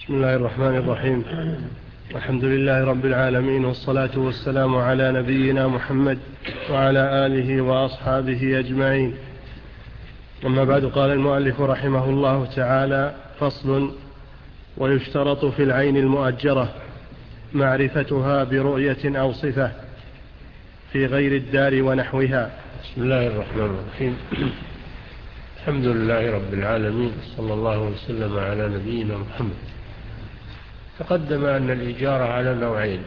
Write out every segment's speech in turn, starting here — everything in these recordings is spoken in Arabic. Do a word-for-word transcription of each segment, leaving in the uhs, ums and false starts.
بسم الله الرحمن الرحيم. الحمد لله رب العالمين، والصلاة والسلام على نبينا محمد وعلى آله وأصحابه أجمعين. أما بعد، قال المؤلف رحمه الله تعالى: فصل: ويشترط في العين المؤجرة معرفتها برؤية أو صفة في غير الدار ونحوها. بسم الله الرحمن الرحيم. الحمد لله رب العالمين، صلى الله وسلم على نبينا محمد. تقدم أن الإجارة على نوعين: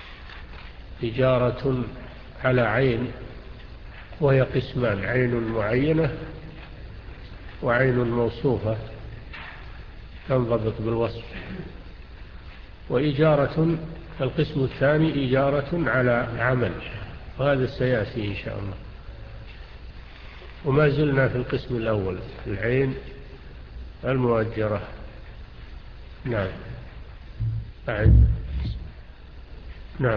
إجارة على عين وهي قسمان: عين معينة وعين موصوفة تنضبط بالوصف، وإجارة القسم الثاني إجارة على عمل، وهذا سيأتي إن شاء الله. وما زلنا في القسم الأول، العين المؤجرة. نعم أعد نعم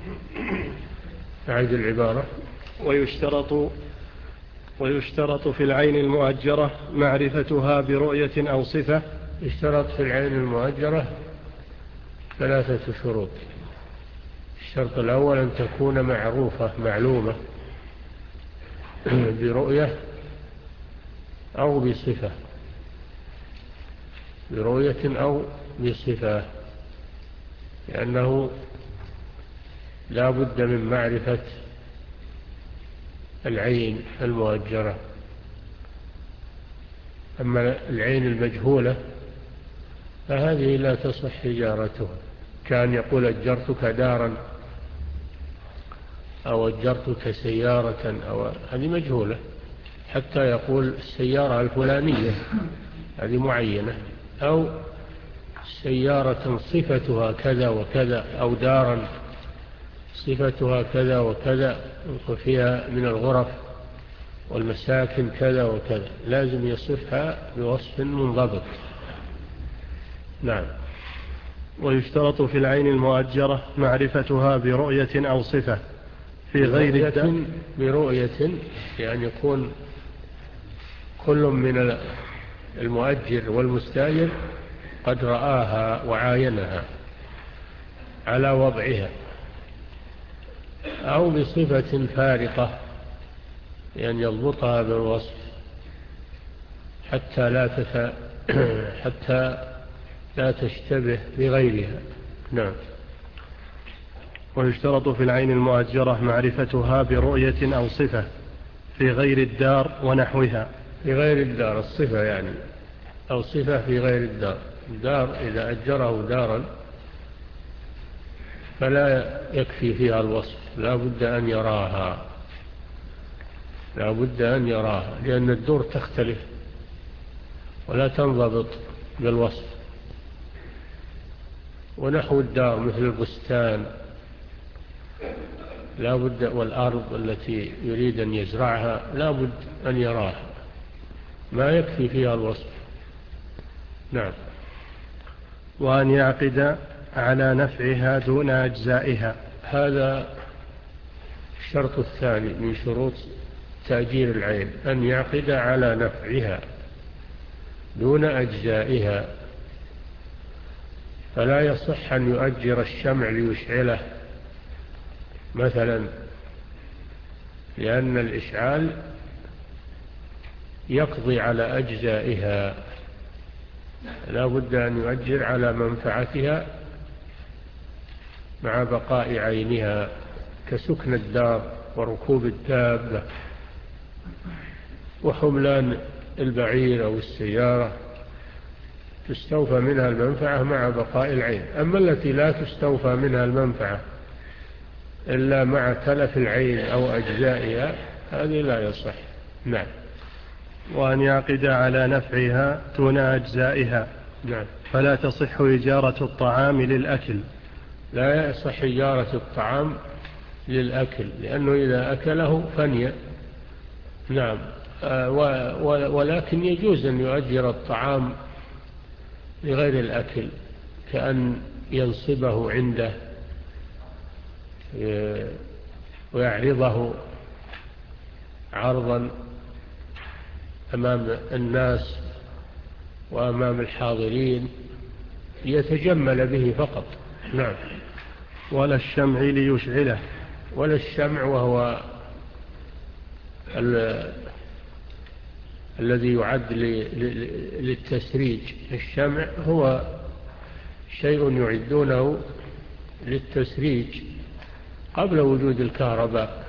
أعد العبارة. ويشترط ويشترط في العين المؤجرة معرفتها برؤية أو صفة. يشترط في العين المؤجرة ثلاثة شروط. الشرط الأول أن تكون معروفة معلومة برؤية أو بصفة، برؤية أو بصفة، لأنه لا بد من معرفة العين المؤجرة. أما العين المجهولة فهذه لا تصح إجارتها، كان يقول أجرتك دارا أو أجرتك سيارة، أو هذه مجهولة، حتى يقول السيارة الفلانية هذه معينة، أو سيارة صفتها كذا وكذا، أو دارا صفتها كذا وكذا وفيها من الغرف والمساكن كذا وكذا، لازم يصفها بوصف منضبط. نعم. ويشترط في العين المؤجرة معرفتها برؤية أو صفة في غير الدار. برؤية يعني يكون كل من المؤجر والمستاجر قد رآها وعاينها على وضعها، أو بصفة فارقة يعني يضبطها بالوصف حتى لا تت... حتى لا تشتبه بغيرها. نعم. ويشترط في العين المؤجرة معرفتها برؤية أو صفة في غير الدار ونحوها. في غير الدار الصفة يعني، أو صفة في غير الدار. الدار إذا أجره دارا فلا يكفي فيها الوصف، لا بد أن يراها، لا بد أن يراها، لأن الدور تختلف ولا تنضبط بالوصف. ونحو الدار مثل البستان لا بد، والأرض التي يريد أن يزرعها لا بد أن يراها، ما يكفي فيها الوصف. نعم. وأن يعقد على نفعها دون أجزائها. هذا الشرط الثاني من شروط تأجير العين، أن يعقد على نفعها دون أجزائها. فلا يصح أن يؤجر الشمع ليشعله مثلا، لأن الإشعال يقضي على أجزائها، لا بد أن يؤجر على منفعتها مع بقاء عينها، كسكن الدار وركوب الدابة وحملان البعير أو السيارة، تستوفى منها المنفعة مع بقاء العين. أما التي لا تستوفى منها المنفعة إلا مع تلف العين أو أجزائها هذه لا يصح. نعم. وأن يعقد على نفعها دون أجزائها. نعم. فلا تصح إجارة الطعام للأكل. لا يصح إجارة الطعام للأكل، لأنه إذا أكله فني. نعم. ولكن يجوز أن يؤجر الطعام لغير الأكل، كأن ينصبه عنده ويعرضه عرضا أمام الناس وأمام الحاضرين، ليتجمل به فقط. نعم. ولا الشمع ليشعله. ولا الشمع وهو الذي يعد للتسريج. الشمع هو شيء يعدونه للتسريج قبل وجود الكهرباء،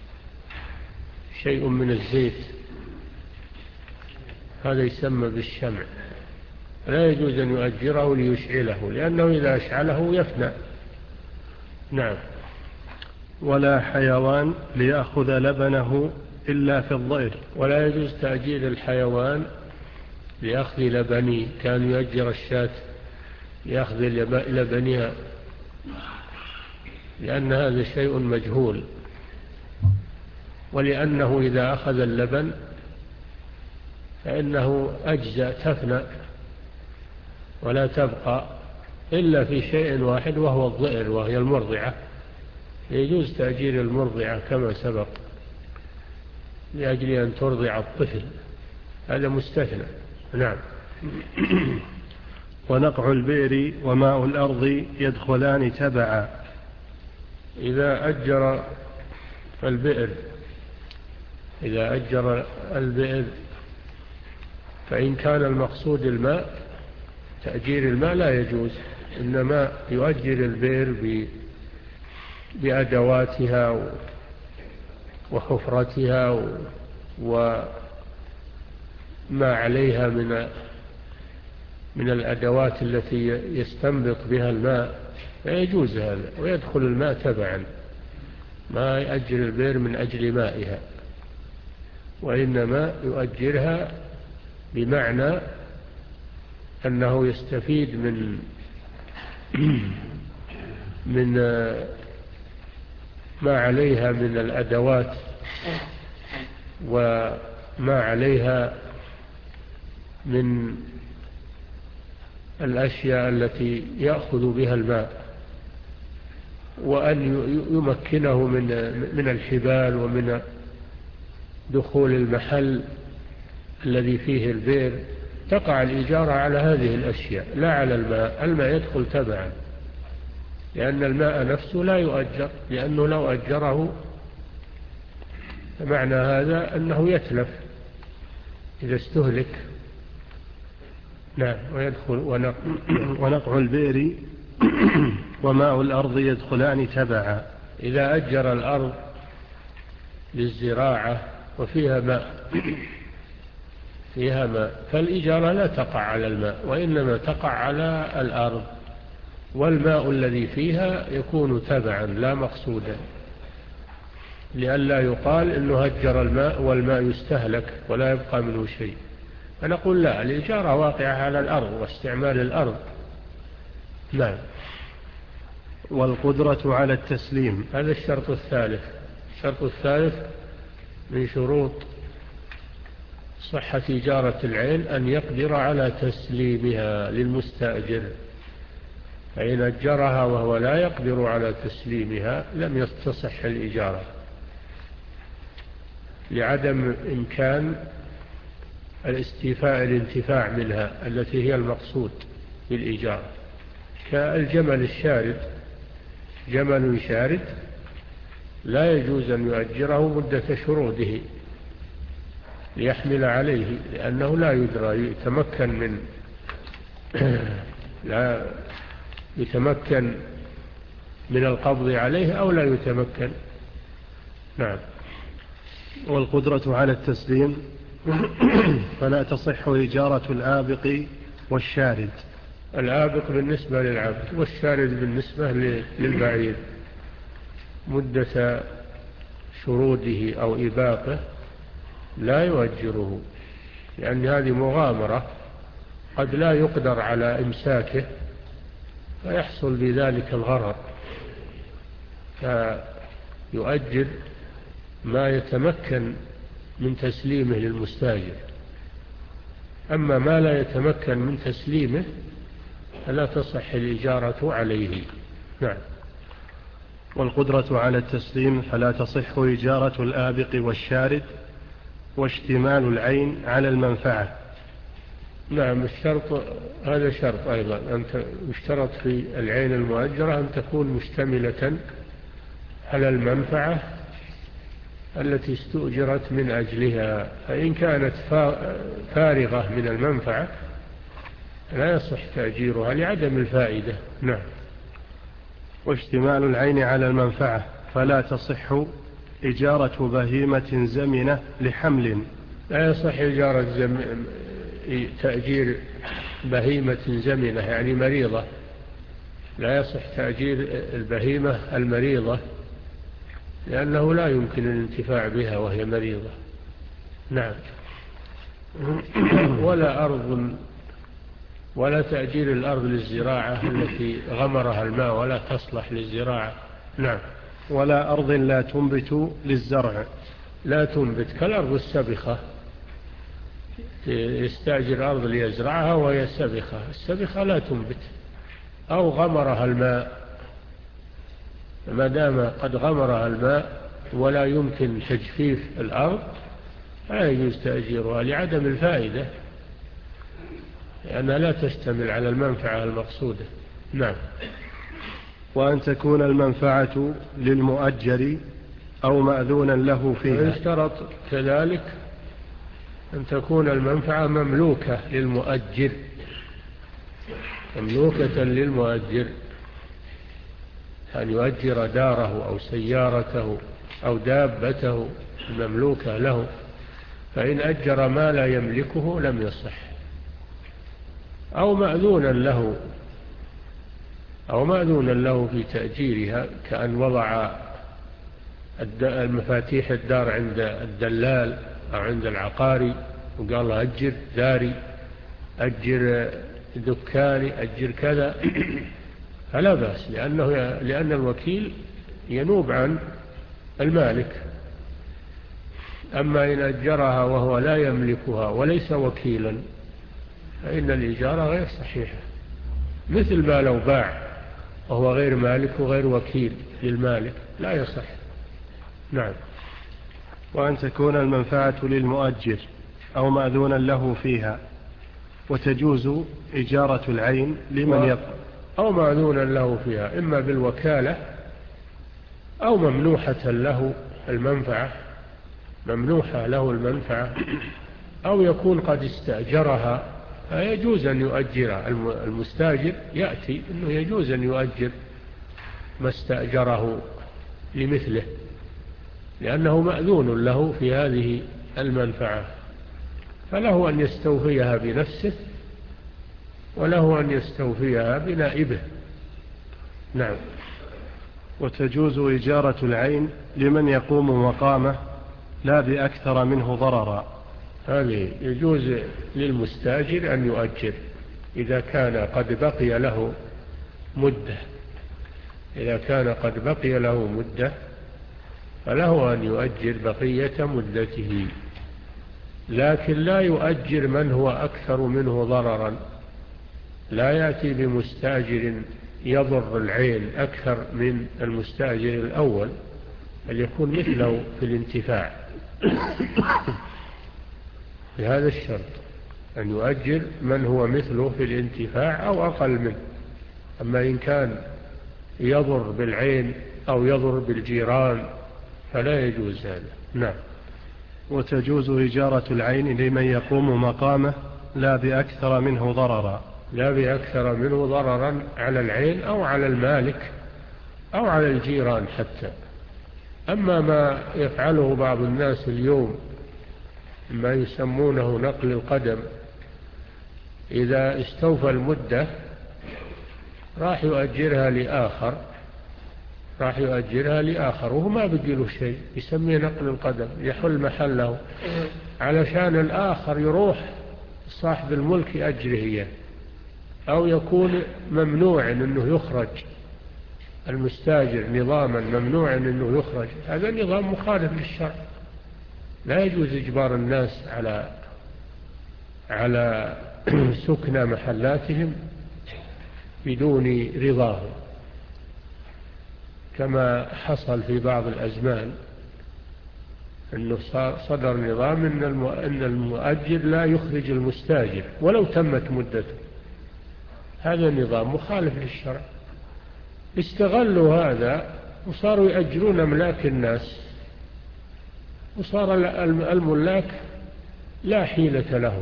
شيء من الزيت، هذا يسمى بالشمع. لا يجوز أن يؤجره ليشعله، لأنه إذا أشعله يفنى. نعم. ولا حيوان ليأخذ لبنه إلا في الضئر. ولا يجوز تأجير الحيوان لأخذ لبنه، كان يؤجر الشاة لأخذ لبنها، لأن هذا شيء مجهول، ولأنه إذا أخذ اللبن فإنه أجزاء تفنى ولا تبقى إلا في شيء واحد وهو الضئر، وهي المرضعة. يجوز تأجير المرضعة كما سبق لأجل أن ترضع الطفل، هذا مستثنى. نعم. ونقع البئر وماء الأرض يدخلان تبعا. إذا أجر البئر إذا أجر البئر فإن كان المقصود الماء، تأجير الماء لا يجوز، إنما يؤجر البئر بأدواتها وحفرتها وما عليها من من الأدوات التي يستنبط بها الماء، فيجوز هذا، ويدخل الماء تبعا. ما يؤجر البئر من أجل مائها، وإنما يؤجرها بمعنى أنه يستفيد من من ما عليها من الأدوات وما عليها من الأشياء التي يأخذ بها الماء، وأن يمكنه من من الحبال ومن دخول المحل الذي فيه البئر. تقع الإجارة على هذه الأشياء لا على الماء. الماء يدخل تبعا، لأن الماء نفسه لا يؤجر، لأنه لو أجره معنى هذا أنه يتلف إذا استهلك. نعم. ويدخل ونقع, ونقع البئر وماء الأرض يدخلان تبعا. إذا أجر الأرض للزراعة وفيها ماء فيها ماء فالإجارة لا تقع على الماء، وإنما تقع على الأرض، والماء الذي فيها يكون تبعا لا مقصودا، لئلا يقال إنه هجر الماء والماء يستهلك ولا يبقى منه شيء. فنقول لا، الإجارة واقعة على الأرض واستعمال الأرض. نعم. والقدرة على التسليم. هذا الشرط الثالث. الشرط الثالث من شروط صحة إجارة العين أن يقدر على تسليمها للمستأجر، فإن أجرها وهو لا يقدر على تسليمها لم تصح الإجارة، لعدم إمكان الاستيفاء الانتفاع منها التي هي المقصود بالإجارة. كالجمل الشارد، جمل شارد لا يجوز أن يؤجره مدة شروده ليحمل عليه، لأنه لا يدرى يتمكن من لا يتمكن من القبض عليه أو لا يتمكن. نعم. والقدرة على التسليم فلا تصح إجارة الآبق والشارد. الآبق بالنسبة للعبد، والشارد بالنسبة للبعير. مدة شروده أو إباقه لا يؤجره، لأن هذه مغامرة قد لا يقدر على إمساكه فيحصل بذلك الغرر، فيؤجر ما يتمكن من تسليمه للمستاجر. أما ما لا يتمكن من تسليمه فلا تصح الإجارة عليه. نعم. والقدرة على التسليم فلا تصح إجارة الآبق والشارد واشتمال العين على المنفعة. نعم الشرط هذا شرط أيضا أن يشترط في العين المؤجرة أن تكون مشتملة على المنفعة التي استؤجرت من أجلها، فإن كانت فارغة من المنفعة لا يصح تأجيرها لعدم الفائدة. نعم. واشتمال العين على المنفعة فلا تصح إجارة بهيمة زمنة لحمل. لا يصح إجارة زم... تأجير بهيمة زمنة يعني مريضة، لا يصح تأجير البهيمة المريضة لأنه لا يمكن الانتفاع بها وهي مريضة. نعم. ولا أرض ولا تأجير الأرض للزراعة التي غمرها الماء ولا تصلح للزراعة. نعم. ولا أرض لا تنبت للزرع. لا تنبت كالأرض السبخة، يستأجر أرض ليزرعها وهي سبخة، السبخة لا تنبت. أو غمرها الماء، ما دام قد غمرها الماء ولا يمكن تجفيف الأرض لا يجوز تأجيرها لعدم الفائدة لأنها لا تشتمل على المنفعة المقصودة. نعم. وأن تكون المنفعة للمؤجر أو مأذونا له فيها. ويشترط كذلك أن تكون المنفعة مملوكة للمؤجر، مملوكة للمؤجر، أن يؤجر داره أو سيارته أو دابته مملوكة له، فإن أجر ما لا يملكه لم يصح. أو مأذونا له أو مأذونا له في تأجيرها، كأن وضع المفاتيح الدار عند الدلال أو عند العقاري وقال له أجر داري، أجر دكاني، أجر كذا، فلا بأس، لأنه لأن الوكيل ينوب عن المالك. أما إن أجرها وهو لا يملكها وليس وكيلا فإن الإجارة غير صحيحة، مثل ما لو باع وهو غير مالك وغير وكيل للمالك لا يصح. نعم. وأن تكون المنفعة للمؤجر أو مأذونا له فيها، وتجوز إجارة العين لمن يقع أو مأذونا له فيها إما بالوكالة أو ممنوحة له المنفعة، ممنوحة له المنفعة، أو يكون قد استأجرها فيجوز أن يؤجرها. المستاجر يأتي أنه يجوز أن يؤجر ما استأجره لمثله لأنه مأذون له في هذه المنفعة، فله أن يستوفيها بنفسه وله أن يستوفيها بنائبه. نعم. وتجوز إجارة العين لمن يقوم مقامه لا بأكثر منه ضررا. هذه يجوز للمستاجر أن يؤجر إذا كان قد بقي له مدة، إذا كان قد بقي له مدة فله أن يؤجر بقية مدته، لكن لا يؤجر من هو أكثر منه ضررا. لا يأتي بمستاجر يضر العين أكثر من المستاجر الأول، بل يكون مثله في الانتفاع. بهذا الشرط أن يؤجر من هو مثله في الانتفاع أو أقل منه. أما إن كان يضر بالعين أو يضر بالجيران فلا يجوز هذا. نعم. وتجوز إجارة العين لمن يقوم مقامه لا بأكثر منه ضررا. لا بأكثر منه ضررا على العين أو على المالك أو على الجيران حتى. أما ما يفعله بعض الناس اليوم ما يسمونه نقل القدم، إذا استوفى المدة راح يؤجرها لآخر راح يؤجرها لآخر وهو ما بقي له شيء، يسميه نقل القدم، يحل محله علشان الآخر يروح صاحب الملك يأجره إياه، أو يكون ممنوع أنه يخرج المستاجر نظاما ممنوع أنه يخرج. هذا نظام مخالف للشرع، لا يجوز إجبار الناس على على سكن محلاتهم بدون رضاهم كما حصل في بعض الأزمان أنه صدر نظام أن المؤجر لا يخرج المستاجر ولو تمت مدته. هذا النظام مخالف للشرع. استغلوا هذا وصاروا يأجرون أملاك الناس، وصار الملاك لا حيلة لهم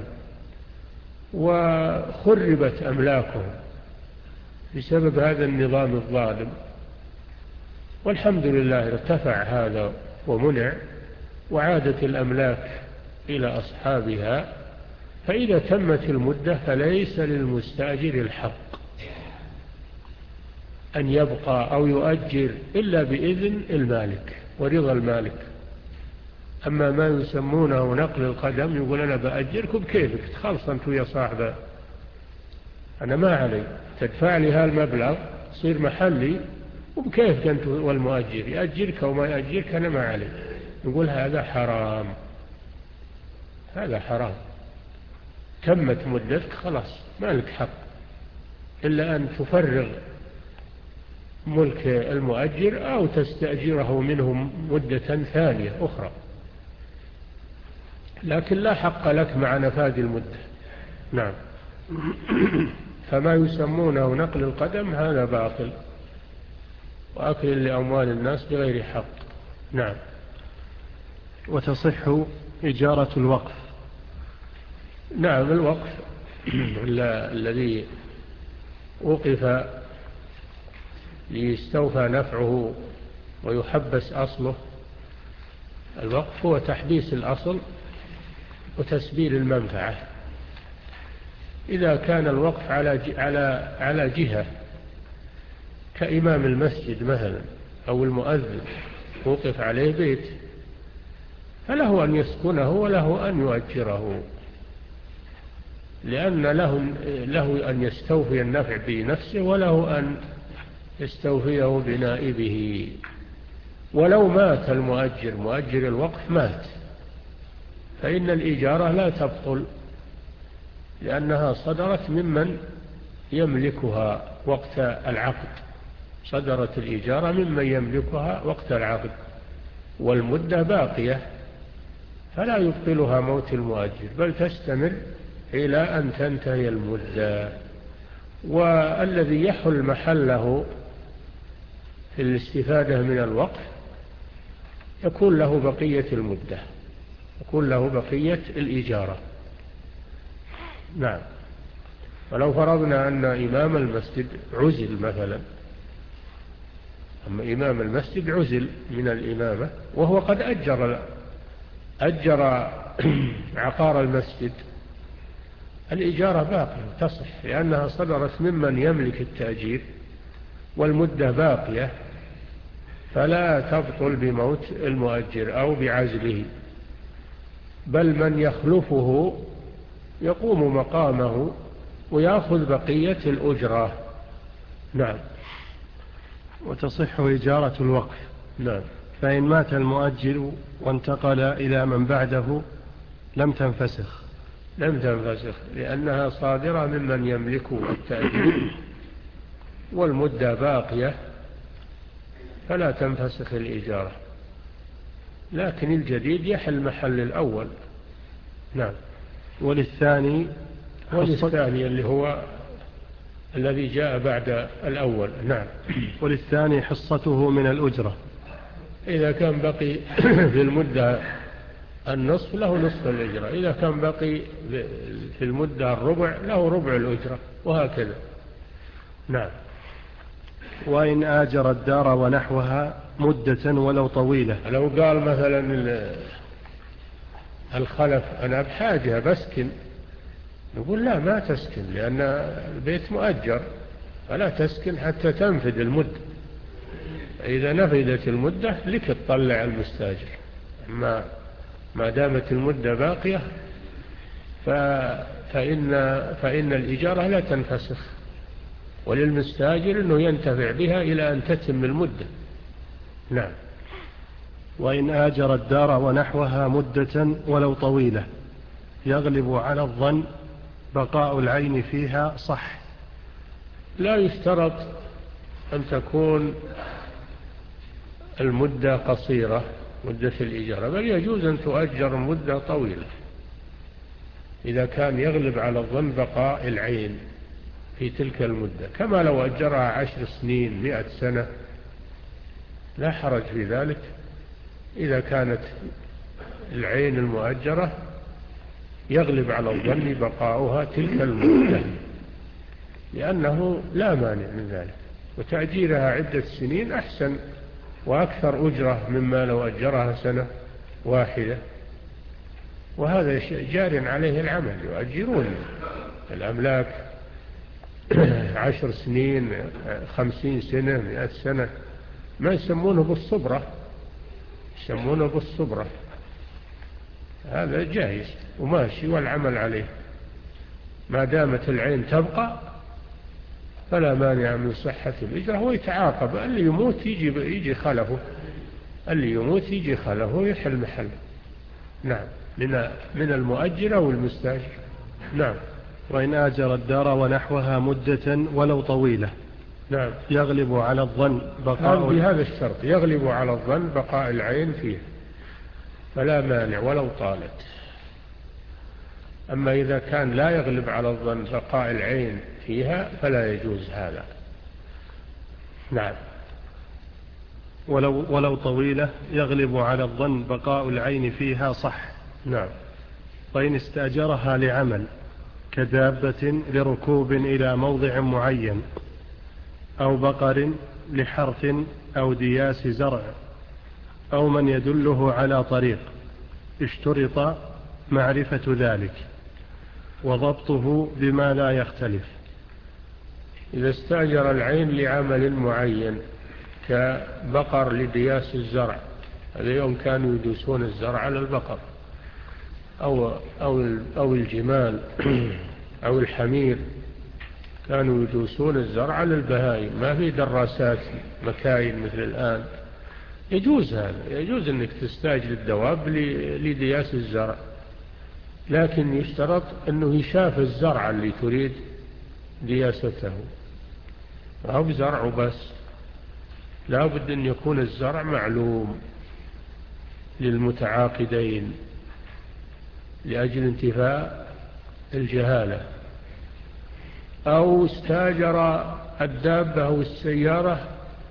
وخربت أملاكهم بسبب هذا النظام الظالم. والحمد لله ارتفع هذا ومنع، وعادت الأملاك إلى أصحابها. فإذا تمت المدة فليس للمستأجر الحق أن يبقى أو يؤجر إلا بإذن المالك ورضا المالك. أما ما يسمونه نقل القدم، يقول أنا بأجركم بكيفك، تخلص أنت ويا صاحبه، أنا ما علي، تدفع لي هالمبلغ تصير محلي وبكيفك أنت والمؤجر، يأجرك وما يأجرك أنا ما علي. نقول هذا حرام، هذا حرام. تمت مدتك خلاص ما لك حق إلا أن تفرغ ملك المؤجر أو تستأجره منهم مدة ثانية أخرى، لكن لا حق لك مع نفاذ المدة. نعم. فما يسمونه نقل القدم هذا باطل وأكل لأموال الناس بغير حق. نعم. وتصح إجارة الوقف. نعم، الوقف الذي وقف ليستوفى نفعه ويحبس أصله، الوقف هو تحبيس الأصل وتسبيل المنفعة. إذا كان الوقف على على على جهة كإمام المسجد مثلا أو المؤذن وقف عليه بيت، فله أن يسكنه وله أن يؤجره، لأن له, له أن يستوفي النفع بنفسه وله أن يستوفيه بنائبه. ولو مات المؤجر، مؤجر الوقف مات، فإن الإجارة لا تبطل لأنها صدرت ممن يملكها وقت العقد. صدرت الإجارة ممن يملكها وقت العقد والمدة باقية، فلا يبطلها موت المؤجر بل تستمر إلى أن تنتهي المدة. والذي يحل محله في الاستفادة من الوقف يكون له بقية المدة، يكون له بقية الإجارة. نعم. ولو فرضنا أن إمام المسجد عزل مثلا، أما إمام المسجد عزل من الإمامة وهو قد أجر أجر عقار المسجد، الإجارة باقية تصح لأنها صدرت ممن يملك التأجير والمدة باقية، فلا تبطل بموت المؤجر أو بعزله، بل من يخلفه يقوم مقامه ويأخذ بقية الأجرة. نعم. وتصح إجارة الوقف. نعم. فإن مات المؤجر وانتقل إلى من بعده لم تنفسخ. لم تنفسخ لأنها صادرة ممن يملك التأجير والمدة باقية، فلا تنفسخ الإجارة، لكن الجديد يحل محل الأول. نعم. وللثاني وللثاني اللي هو الذي جاء بعد الأول. نعم. وللثاني حصته من الأجرة. إذا كان بقي في المدة النصف له نصف الأجرة، إذا كان بقي في المدة الربع له ربع الأجرة، وهكذا. نعم. وإن آجر الدار ونحوها مدة ولو طويلة. لو قال مثلا الخلف أنا بحاجة بسكن، نقول لا ما تسكن لأن البيت مؤجر، فلا تسكن حتى تنفذ المدة. إذا نفذت المدة لك تطلع المستاجر، أما ما دامت المدة باقية فإن, فإن الإجارة لا تنفسخ، وللمستاجر أنه ينتفع بها إلى أن تتم المدة. نعم. وإن آجر الدار ونحوها مدة ولو طويلة يغلب على الظن بقاء العين فيها صح. لا يشترط أن تكون المدة قصيرة مدة الإجارة، بل يجوز أن تؤجر مدة طويلة إذا كان يغلب على الظن بقاء العين في تلك المدة، كما لو أجرها عشر سنين مئة سنة لا حرج في ذلك إذا كانت العين المؤجرة يغلب على الظن بقاؤها تلك المدة، لأنه لا مانع من ذلك، وتأجيرها عدة سنين أحسن وأكثر أجرة مما لو أجرها سنة واحدة. وهذا جار عليه العمل، يؤجرون الأملاك عشر سنين خمسين سنة مئة سنة، ما يسمونه بالصبرة، يسمونه بالصبرة، هذا جائز وماشي والعمل عليه ما دامت العين تبقى، فلا مانع من صحة الإجرة. هو يتعاقب، اللي يموت يجي, يجي خلفه، اللي يموت يجي خلفه يحل محله. نعم، من من المؤجر أو المستأجر. نعم. وإن آجر الدار ونحوها مدة ولو طويلة، نعم، يغلب على الظن بقاء بهذا الشرط، يغلب على الظن بقاء العين فيه فلا مانع ولو طالت. أما إذا كان لا يغلب على الظن بقاء العين فيها فلا يجوز هذا. نعم. ولو, ولو طويلة يغلب على الظن بقاء العين فيها صح. نعم. وإن استأجرها لعمل كدابة لركوب إلى موضع معين، أو بقر لحرث أو دياس زرع، أو من يدله على طريق، اشترط معرفة ذلك وضبطه بما لا يختلف. إذا استأجر العين لعمل معين كبقر لدياس الزرع، اليوم كانوا يدوسون الزرع على البقر أو, أو, أو الجمال أو الحمير، كانوا يدوسون الزرع على البهائم، ما في دراسات مكاين مثل الآن. يجوز هذا، يجوز أنك تستأجر الدواب لدياس الزرع، لكن يشترط أنه يشاف الزرع اللي تريد دياسته، أو بزرع بس، لا بد أن يكون الزرع معلوم للمتعاقدين لأجل انتفاء الجهالة. أو استاجر الدابة أو السيارة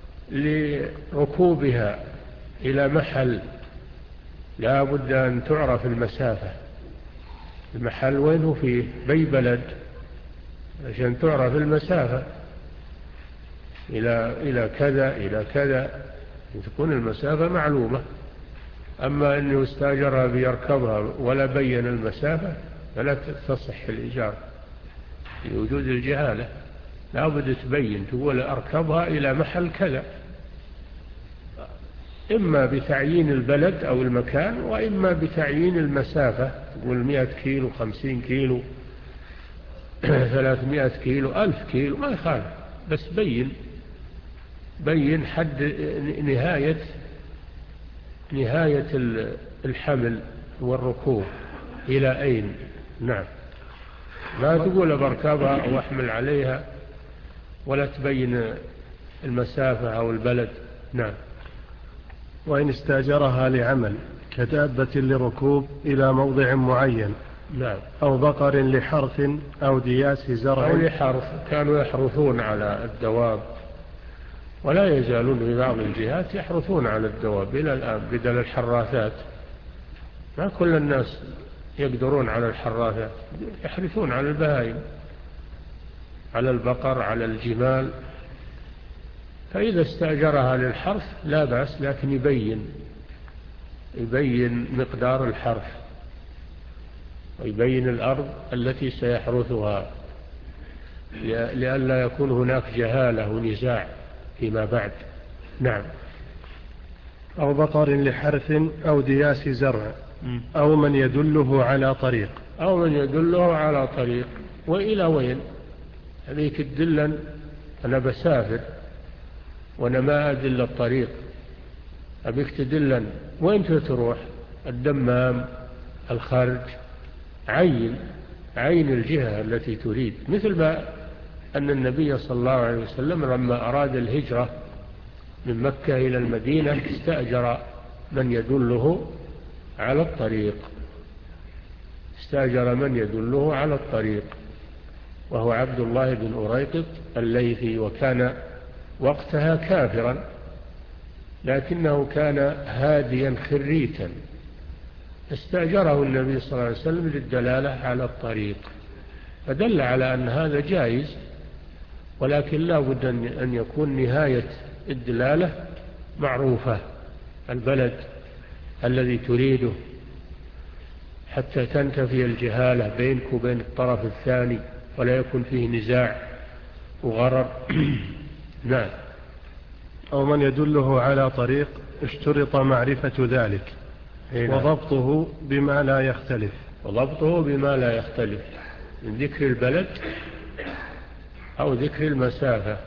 لركوبها إلى محل لا بد أن تعرف المسافة، المحل وينه فيه بي بلد عشان تعرف المسافة إلى إلى كذا إلى كذا، تكون المسافة معلومة. أما أنه استاجرها بيركبها ولا بين المسافة فلا تصح الإجارة لوجود الجهالة، لا بد تبين، تقول أركبها إلى محل كذا، إما بتعيين البلد أو المكان، وإما بتعيين المسافة، تقول مئة كيلو خمسين كيلو ثلاثمائة كيلو ألف كيلو ما يخالف، بس بين بين حد نهاية نهاية الحمل والركوب إلى أين. نعم، لا تقول بركبها أو أحمل عليها ولا تبين المسافة أو البلد. نعم. وإن استاجرها لعمل كدابة لركوب إلى موضع معين، نعم، أو بقر لحرث أو دياس زرع، أو لحرث، كانوا يحرثون على الدواب ولا يزالون في بعض الجهات يحرثون على الدواب إلى الآن بدل الحراثات، ما كل الناس يقدرون على الحراثات، يحرثون على البهائم، على البقر، على الجمال. فإذا استأجرها للحرث لا بأس، لكن يبين يبين مقدار الحرث ويبين الأرض التي سيحرثها لئلا يكون هناك جهالة ونزاع فيما بعد. نعم. أو بقر لحرث أو دياس زرع، أو من يدله على طريق، أو من يدله على طريق. وإلى وين؟ هذيك تدلن أنا بسافر وأنا ما أدل الطريق، أبيك تدلن وين تروح؟ الدمام، الخرج، عين عين الجهة التي تريد، مثل ما أن النبي صلى الله عليه وسلم لما أراد الهجرة من مكة إلى المدينة استأجر من يدله على الطريق استأجر من يدله على الطريق وهو عبد الله بن أريقط الليثي، وكان وقتها كافرا لكنه كان هاديا خريتا، استأجره النبي صلى الله عليه وسلم للدلالة على الطريق، فدل على أن هذا جائز، ولكن لا بد أن يكون نهاية الدلالة معروفة، البلد الذي تريده، حتى تنتفي الجهالة بينك وبين الطرف الثاني ولا يكون فيه نزاع وغرر. نعم. أو من يدله على طريق اشترط معرفة ذلك وضبطه بما لا يختلف وضبطه بما لا يختلف من ذكر البلد أو ذكر المسافة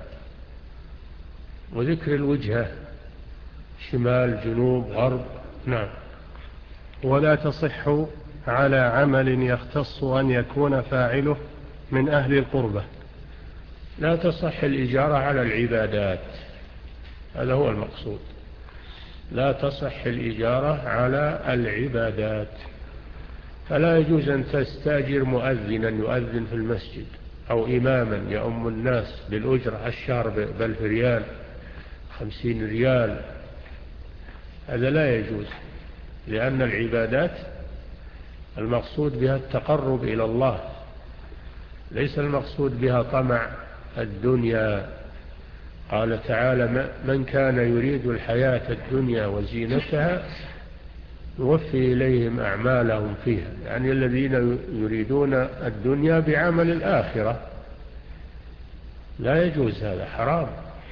وذكر الوجهة، شمال جنوب غرب. نعم. ولا تصح على عمل يختص أن يكون فاعله من أهل القربة. لا تصح الإجارة على العبادات، هذا هو المقصود. لا تصح الإجارة على العبادات، فلا يجوز أن تستأجر مؤذنا يؤذن في المسجد أو إماما يؤم الناس بالأجرة الشهر بألف ريال خمسين ريال، هذا لا يجوز، لأن العبادات المقصود بها التقرب إلى الله، ليس المقصود بها طمع الدنيا. قال تعالى: من كان يريد الحياة الدنيا وزينتها نوفي إليهم أعمالهم فيها، يعني الذين يريدون الدنيا بعمل الآخرة، لا يجوز، هذا حرام.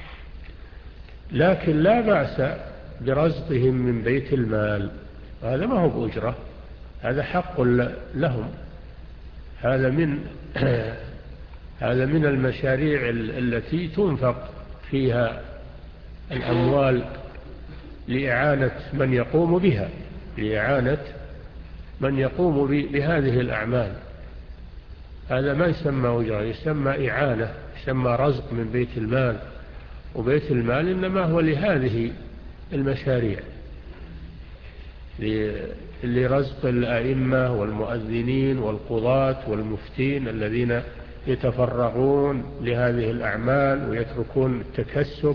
لكن لا بأس برزقهم من بيت المال، هذا ما هو بأجرة، هذا حق لهم، هذا من هذا من المشاريع التي تنفق فيها الأموال لإعانة من يقوم بها، لإعانة من يقوم بهذه الأعمال، هذا ما يسمى أجرة، يسمى إعانة، يسمى رزق من بيت المال. وبيت المال إنما هو لهذه المشاريع، لرزق الأئمة والمؤذنين والقضاة والمفتين الذين يتفرغون لهذه الأعمال ويتركون التكسب،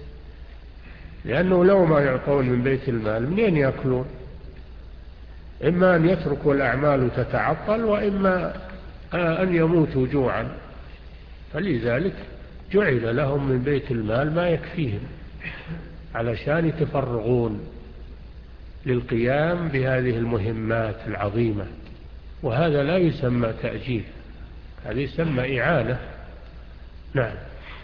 لأنه لو ما يعطون من بيت المال منين يأكلون؟ إما أن يتركوا الأعمال تتعطل، وإما أن يموتوا جوعا، فلذلك جعل لهم من بيت المال ما يكفيهم علشان يتفرغون للقيام بهذه المهمات العظيمة، وهذا لا يسمى تأجير، هذا يسمى إعانة. نعم.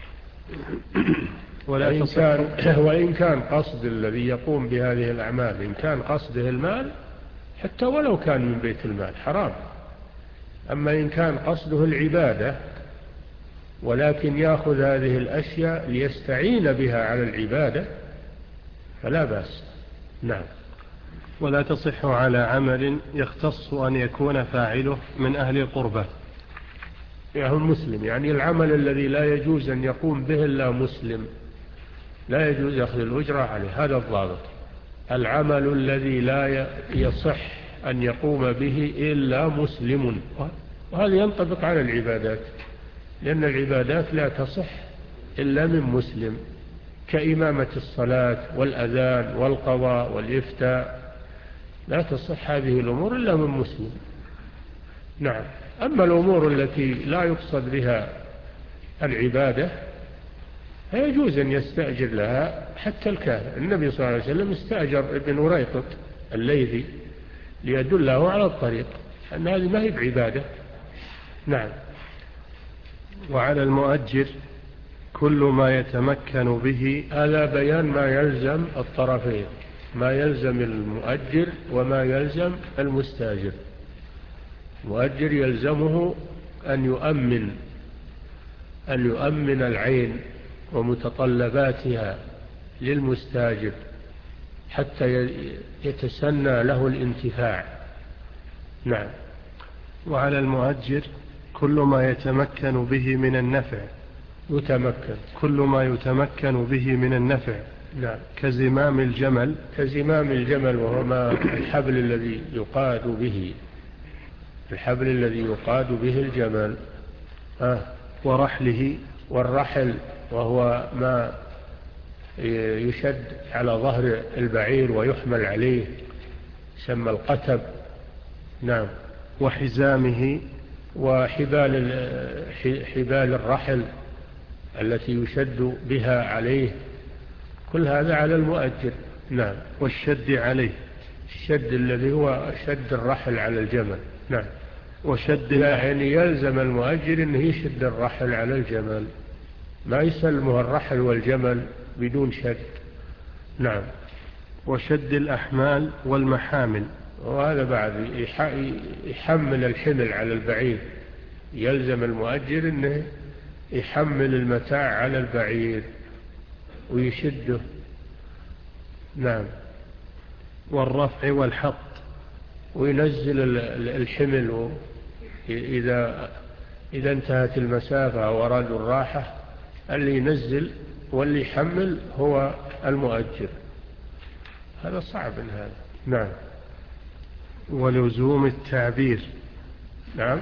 وإن كان, وإن كان قصد الذي يقوم بهذه الأعمال إن كان قصده المال حتى ولو كان من بيت المال حرام، أما إن كان قصده العبادة ولكن يأخذ هذه الأشياء ليستعين بها على العبادة فلا بأس. نعم. ولا تصح على عمل يختص أن يكون فاعله من أهل القربة، يعني مسلم، يعني العمل الذي لا يجوز أن يقوم به إلا مسلم، لا يجوز يأخذ الأجرة عليه، هذا الضابط. العمل الذي لا يصح أن يقوم به إلا مسلم، وهذا ينطبق على العبادات، لأن العبادات لا تصح إلا من مسلم، كإمامة الصلاة والأذان والقضاء والإفتاء، لا تصح هذه الأمور إلا من مسلم. نعم. أما الأمور التي لا يقصد بها العبادة فيجوز أن يستأجر لها حتى الكافر. النبي صلى الله عليه وسلم استأجر ابن أريقط الليثي ليدله على الطريق، أن هذه ما هي بعبادة. نعم. وعلى المؤجر كل ما يتمكن به، هذا بيان ما يلزم الطرفين، ما يلزم المؤجر وما يلزم المستاجر. المؤجر يلزمه أن يؤمن أن يؤمن العين ومتطلباتها للمستاجر حتى يتسنى له الانتفاع. نعم. وعلى المؤجر كل ما يتمكن به من النفع، يتمكن كل ما يتمكن به من النفع نعم. كزمام الجمل. كزمام الجمل، وهو ما الحبل الذي يقاد به الحبل الذي يقاد به الجمل. آه. ورحله. والرحل وهو ما يشد على ظهر البعير ويحمل عليه، يسمى القتب. نعم. وحزامه. وحبال حبال الرحل التي يشد بها عليه، كل هذا على المؤجر. نعم. والشد عليه. الشد الذي هو شد الرحل على الجمل. نعم. وشد يعني يلزم المؤجر أنه يشد الرحل على الجمل، ما يسلمه الرحل والجمل بدون شد. نعم. وشد الأحمال والمحامل. وهذا بعد يحمل الحمل على البعير، يلزم المؤجر أنه يحمل المتاع على البعير ويشده. نعم. والرفع والحط. وينزل الحمل إذا إذا انتهت المسافة وأرادوا الراحة، اللي ينزل واللي يحمل هو المؤجر. هذا صعب هذا. نعم. ولزوم التعبير. نعم.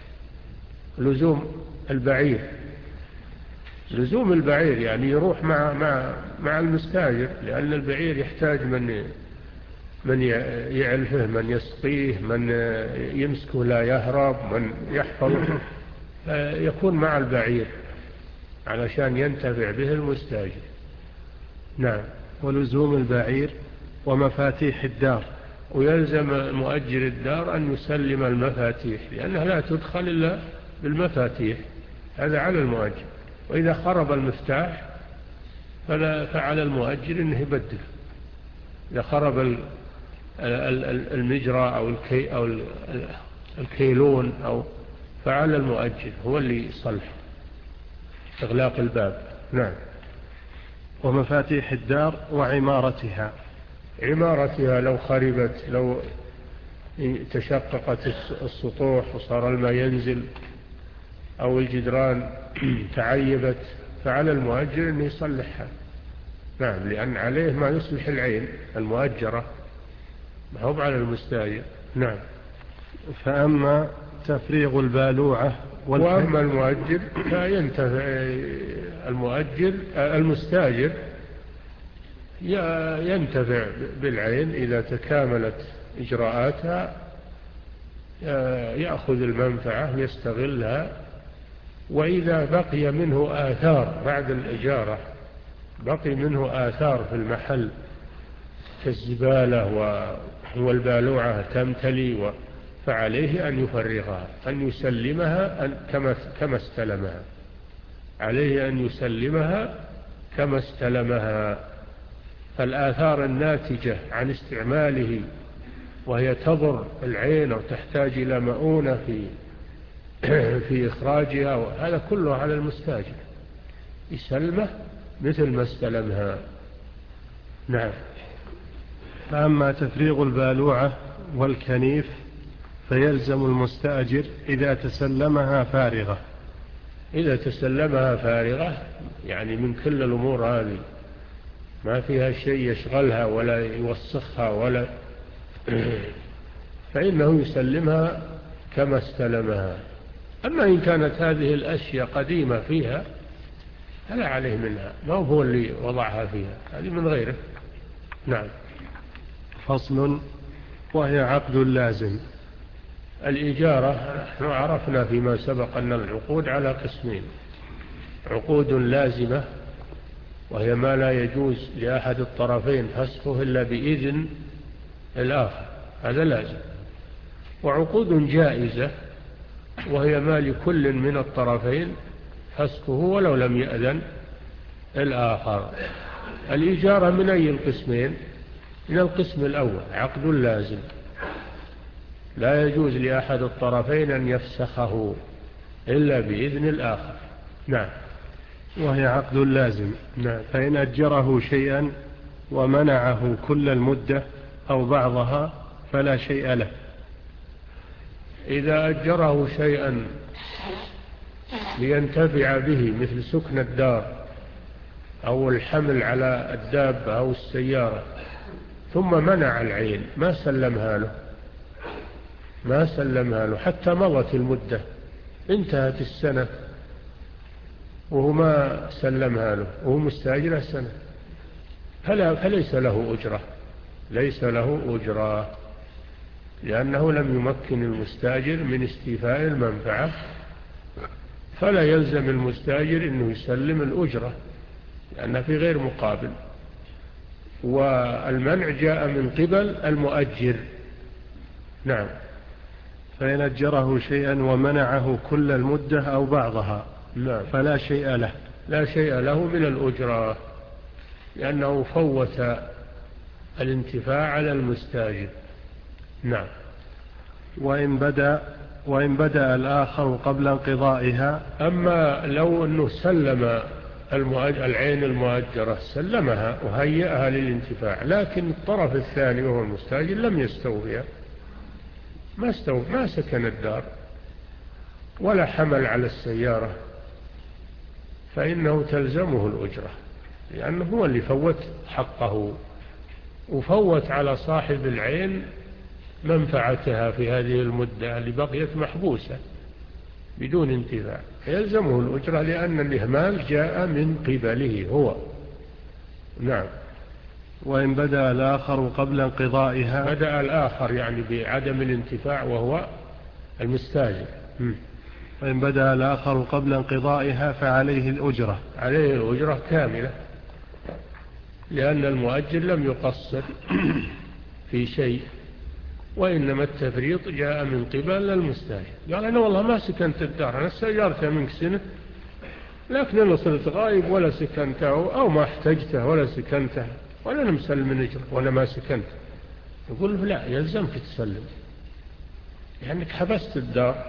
لزوم البعير. لزوم البعير يعني يروح مع مع مع المستاجر، لأن البعير يحتاج من من يعلفه، من يسقيه، من يمسكه لا يهرب، من يحفظه، يكون مع البعير علشان ينتفع به المستاجر. نعم. ولزوم البعير ومفاتيح الدار. ويلزم مؤجر الدار أن يسلم المفاتيح، لأنها لا تدخل إلا بالمفاتيح، هذا على المؤجر. وإذا خرب المفتاح فلا فعلى المؤجر أنه يبدل. إذا خرب المجرى أو الكي أو الكيلون أو فعلى المؤجر هو اللي يصلح إغلاق الباب. نعم. ومفاتيح الدار وعمارتها. عمارتها لو خربت، لو تشققت السطوح وصار الماء ينزل أو الجدران تعيبت، فعلى المؤجر أن يصلحها. نعم. لأن عليه ما يصلح العين المؤجرة، ما هو على المستاجر. نعم. فأما تفريغ البالوعة وأما المؤجر فينتفع المؤجر المستاجر ينتفع بالعين إذا تكاملت إجراءاتها، يأخذ المنفعة يستغلها. وإذا بقي منه آثار بعد الإجارة، بقي منه آثار في المحل كالزبالة والبالوعة تمتلي، فعليه أن يفرغها، أن يسلمها كما استلمها، عليه أن يسلمها كما استلمها. فالآثار الناتجة عن استعماله وهي تضر العين أو تحتاج إلى مؤونة في في إخراجها، وهذا كله على المستاجر، يسلمه مثل ما استلمها. نعم. فأما تفريغ البالوعة والكنيف فيلزم المستأجر إذا تسلمها فارغة. إذا تسلمها فارغة يعني من كل الأمور هذه ما فيها شيء يشغلها ولا يوسخها ولا فإنه يسلمها كما استلمها. أما إن كانت هذه الأشياء قديمة فيها فلا عليه منها، ما هو اللي وضعها فيها، هذه من غيره. نعم. فصل. وهي عقد لازم. الإجارة نحن عرفنا فيما سبق أن العقود على قسمين: عقود لازمة وهي ما لا يجوز لأحد الطرفين فسخه إلا بإذن الآخر، هذا لازم. وعقود جائزة وهي ما لكل من الطرفين فسخه ولو لم يأذن الآخر. الإجارة من أي القسمين؟ من القسم الأول، عقد لازم لا يجوز لأحد الطرفين أن يفسخه إلا بإذن الآخر. نعم. وهي عقد لازم. نعم. فإن أجره شيئا ومنعه كل المدة أو بعضها فلا شيء له. إذا أجره شيئا لينتفع به مثل سكن الدار أو الحمل على الدابة أو السيارة ثم منع العين ما سلمها له ما سلمها له حتى مضت المدة انتهت السنة وهو ما سلمها له وهو مستأجره سنة فلا فليس له أجرة ليس له أجرة لأنه لم يمكن المستأجر من استيفاء المنفعة فلا يلزم المستأجر أنه يسلم الأجرة لأنه في غير مقابل والمنع جاء من قبل المؤجر. نعم. فإن أجره شيئا ومنعه كل المدة أو بعضها نعم. فلا شيء له لا شيء له من الأجرة لأنه فوت الانتفاع على المستأجر. نعم. وإن بدأ وإن بدأ الآخر قبل انقضائها. أما لو أنه سلم العين المؤجرة سلمها وهيئها للانتفاع لكن الطرف الثاني وهو المستأجر لم يستوفيها ما استوفى ما سكن الدار ولا حمل على السيارة فإنه تلزمه الأجرة لأنه هو اللي فوت حقه وفوت على صاحب العين منفعتها في هذه المدة اللي بقيت محبوسة بدون انتفاع يلزمه الأجرة لأن الإهمال جاء من قبله هو. نعم. وإن بدأ الآخر قبل انقضائها. بدأ الآخر يعني بعدم الانتفاع وهو المستاجر. وإن بدأ الآخر قبل انقضائها فعليه الأجرة. عليه الأجرة كاملة لأن المؤجر لم يقصر في شيء وإنما التفريط جاء من قبل المستاجر قال أنا والله ما سكنت الدار أنا استأجرتها منك سنة لكن أنا صرت غايب ولا سكنته أو ما احتجته ولا سكنته ولا أنا مسلم من أجر ولا ما سكنت يقول له لا يلزمك تسلم لأنك حبست الدار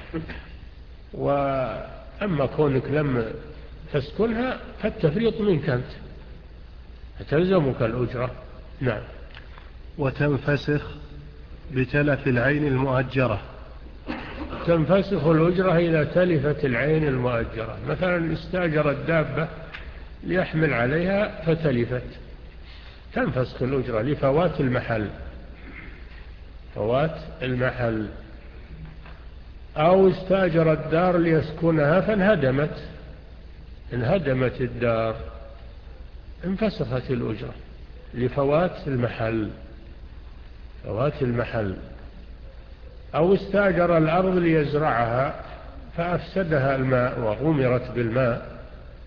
وأما كونك لم تسكنها فالتفريط منك أنت فتلزمك الأجرة. نعم. وتنفسخ بتلف العين المؤجرة. تنفسخ الأجرة إذا تلفت العين المؤجرة مثلا استأجر الدابة ليحمل عليها فتلفت تنفسخ الأجرة لفوات المحل فوات المحل أو استأجر الدار ليسكنها فانهدمت انهدمت الدار انفسخت الأجرة لفوات المحل فوات المحل أو استأجر الأرض ليزرعها فأفسدها الماء وغمرت بالماء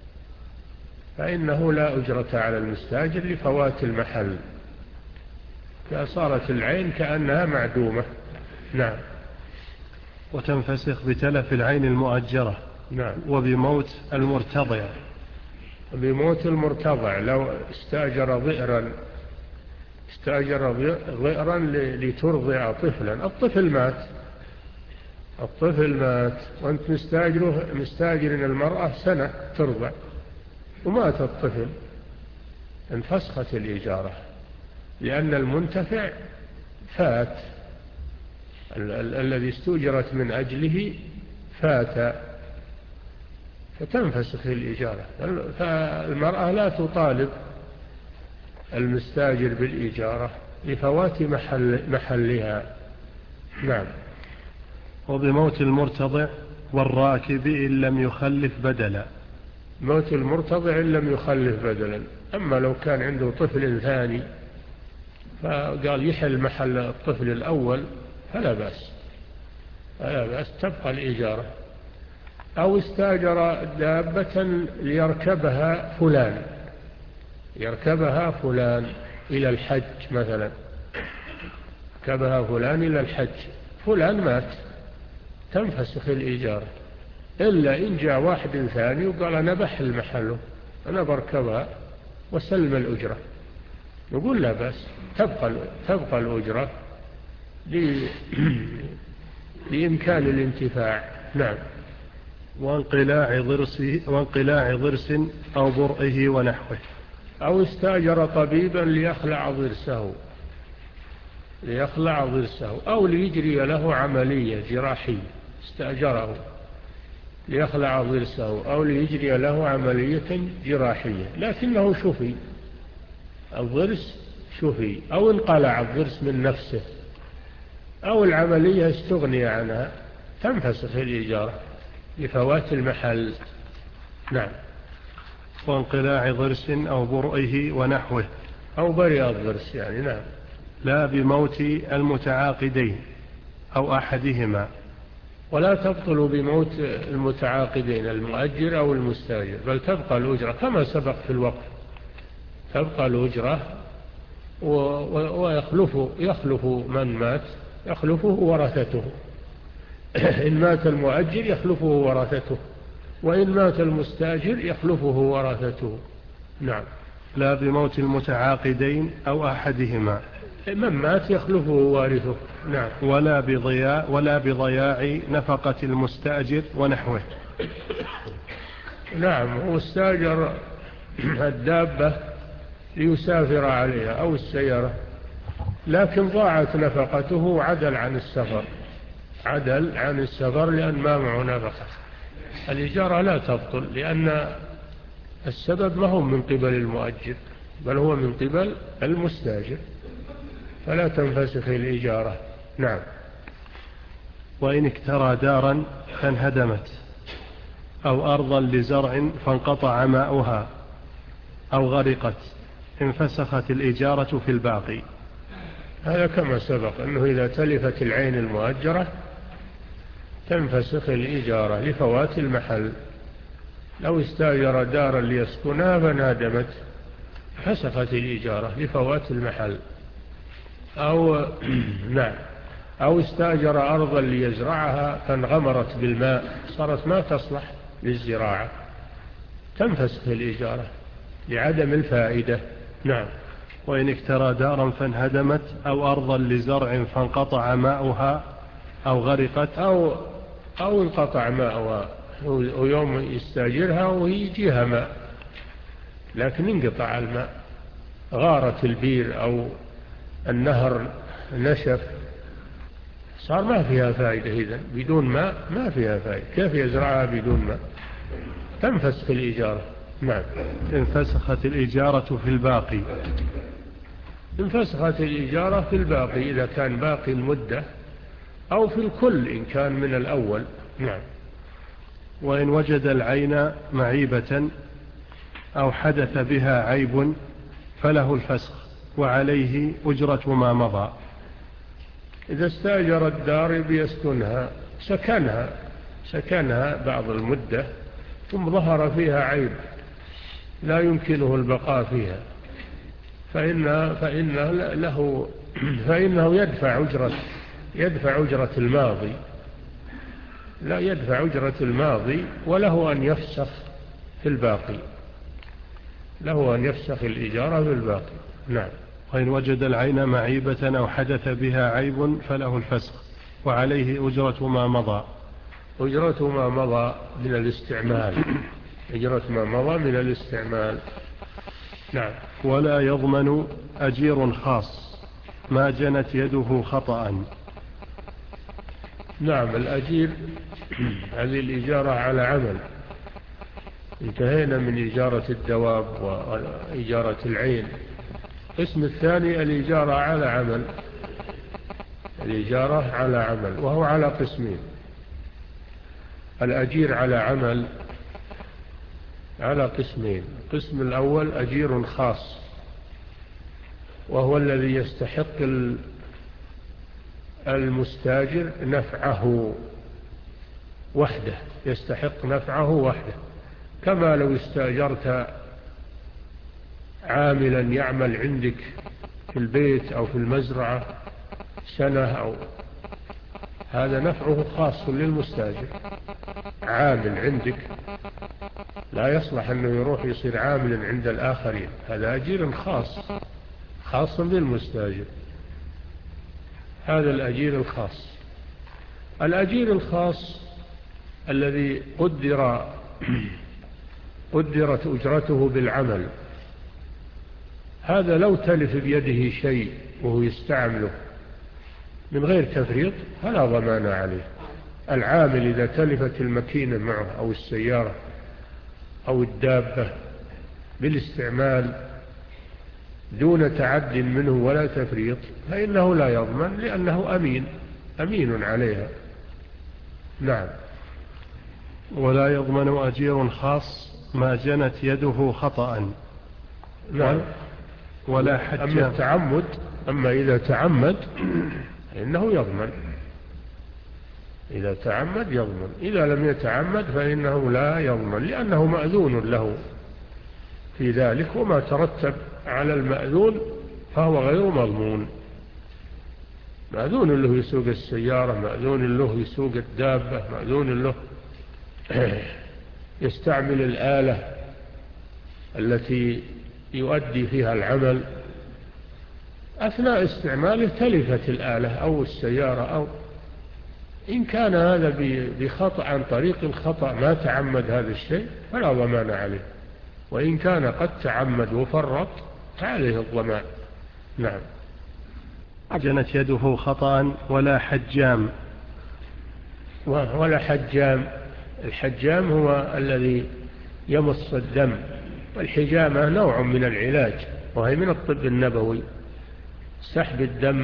فإنه لا أجرة على المستأجر لفوات المحل فصارت العين كأنها معدومة. نعم. وتنفسخ بتلف العين المؤجرة. نعم. وبموت المرتضع. بموت المرتضع لو استأجر ضئرا استأجر ضئرا لترضع طفلا الطفل مات الطفل مات وأنت مستأجره مستأجر المرأة سنة ترضع ومات الطفل انفسخت الإجارة لأن المنتفع فات ال- ال- الذي استأجرت من أجله فات فتنفسخ الإجارة فالمرأة لا تطالب المستاجر بالإجارة لفوات محل محلها. نعم. وبموت المرتضع والراكب إن لم يخلف بدلا. موت المرتضع إن لم يخلف بدلا أما لو كان عنده طفل ثاني فقال يحل محل الطفل الأول فلا بأس فلا بأس تبقى الإجارة. أو استاجر دابة ليركبها فلان يركبها فلان إلى الحج مثلا ركبها فلان إلى الحج فلان مات تنفسخ الإجارة إلا إن جاء واحد ثاني وقال أنا بحل محله أنا بركبها وسلم الأجرة نقول لا بس تبقى, تبقى الأجرة لإمكان الانتفاع. نعم. وانقلاع ضرس وانقلاع ضرس أو برئه ونحوه. أو استاجر طبيبا ليخلع ضرسه ليخلع ضرسه أو ليجري له عملية جراحية استأجره ليخلع ضرسه أو ليجري له عملية جراحية، لكنه شفي، الضرس شفي، أو انقلع الضرس من نفسه، أو العملية استغني عنها، تنفسخ الإجارة لفوات المحل. نعم. وانقلاع ضرس أو برئه ونحوه، أو برئ الضرس يعني. نعم. لا بموت المتعاقدين أو أحدهما. ولا تبطل بموت المتعاقدين، المؤجر أو المستاجر، بل تبقى الأجرة كما سبق في الوقف، تبقى الأجرة ويخلف يخلف من مات، يخلفه ورثته. إن مات المؤجر يخلفه ورثته، وإن مات المستاجر يخلفه ورثته. نعم. لا بموت المتعاقدين أو أحدهما، من مات يخلفه وارثه. نعم. ولا بضياع ولا بضياع نفقة المستأجر ونحوه. نعم. هو استاجر الدابة ليسافر عليها أو السيارة، لكن ضاعت نفقته، عدل عن السفر، عدل عن السفر لأن ما معه نفقة، الإجارة لا تبطل، لأن السبب ما هو من قبل المؤجر بل هو من قبل المستاجر، فلا تنفسخ الإجارة. نعم. وإن اكترى دارا فانهدمت أو أرضا لزرع فانقطع ماؤها أو غرقت انفسخت الإجارة في الباقي. هذا كما سبق أنه إذا تلفت العين المؤجرة تنفسخ الإجارة لفوات المحل. لو استاجر دارا ليسكنها فانهدمت فسخت الإجارة لفوات المحل. أو نعم. أو استاجر أرضا ليزرعها فانغمرت بالماء صارت ما تصلح للزراعة، تنفسخ الإجارة لعدم الفائدة. نعم. وإن اكترى دارا فانهدمت أو أرضا لزرع فانقطع ماؤها أو غرقت أو, أو انقطع ماؤها، ويوم يستاجرها ويجيها ماء لكن انقطع الماء، غارت البير أو النهر نشف، صار ما فيها فائدة، إذن بدون ماء ما فيها فائدة، كيف يزرعها بدون ماء؟ تنفسخ الإجارة. نعم. انفسخت الإجارة في الباقي. انفسخت الإجارة في الباقي إذا كان باقي المدة، أو في الكل إن كان من الأول. نعم. وإن وجد العين معيبة أو حدث بها عيب فله الفسخ وعليه أجرة ما مضى. إذا استاجر الدار بيسكنها، سكنها سكنها بعض المدة ثم ظهر فيها عيب لا يمكنه البقاء فيها، فإنه, فإنه له فإنه يدفع أجرة يدفع أجرة الماضي، لا يدفع أجرة الماضي، وله أن يفسخ في الباقي، له أن يفسخ الإجارة في الباقي. نعم. وإن وجد العين معيبة أو حدث بها عيب فله الفسخ وعليه أجرة ما مضى. أجرة ما مضى من الاستعمال أجرة ما مضى من الاستعمال. نعم. ولا يضمن أجير خاص ما جنت يده خطأ. نعم. الأجير هذه الإجارة على عمل، انتهينا من إجارة الدواب وإجارة العين. القسم الثاني الإجارة على عمل، الإجارة على عمل، وهو على قسمين. الأجير على عمل على قسمين. القسم الأول أجير خاص، وهو الذي يستحق المستاجر نفعه وحده، يستحق نفعه وحده، كما لو استاجرت عاملا يعمل عندك في البيت أو في المزرعة سنة، أو هذا نفعه خاص للمستاجر، عامل عندك لا يصلح أنه يروح يصير عامل عند الآخرين، هذا أجير خاص خاص بالمستاجر، هذا الأجير الخاص. الأجير الخاص الذي قدر قدرت أجرته بالعمل، هذا لو تلف بيده شيء وهو يستعمله من غير تفريط فلا ضمان عليه، العامل إذا تلفت الماكينة معه أو السيارة أو الدابة بالاستعمال دون تعد منه ولا تفريط فإنه لا يضمن لأنه أمين أمين عليها. نعم. ولا يضمن أجير خاص ما جنت يده خطأ. نعم. ولا حجام. أما التعمد أما إذا تعمد فإنه يضمن، إذا تعمد يضمن، إذا لم يتعمد فإنه لا يضمن لأنه مأذون له في ذلك، وما ترتب على المأذون فهو غير مضمون. مأذون له يسوق السيارة، مأذون له يسوق الدابة، مأذون له يستعمل الآلة التي يؤدي فيها العمل، أثناء استعماله تلفت الآلة أو السيارة، أو إن كان هذا بخطأ عن طريق الخطأ ما تعمد هذا الشيء فلا ضمان عليه، وإن كان قد تعمد وفرط فعليه الضمان. نعم. جنت يده خطأ ولا حجام. ولا حجام. الحجام هو الذي يمص الدم، والحجامة نوع من العلاج وهي من الطب النبوي، سحب الدم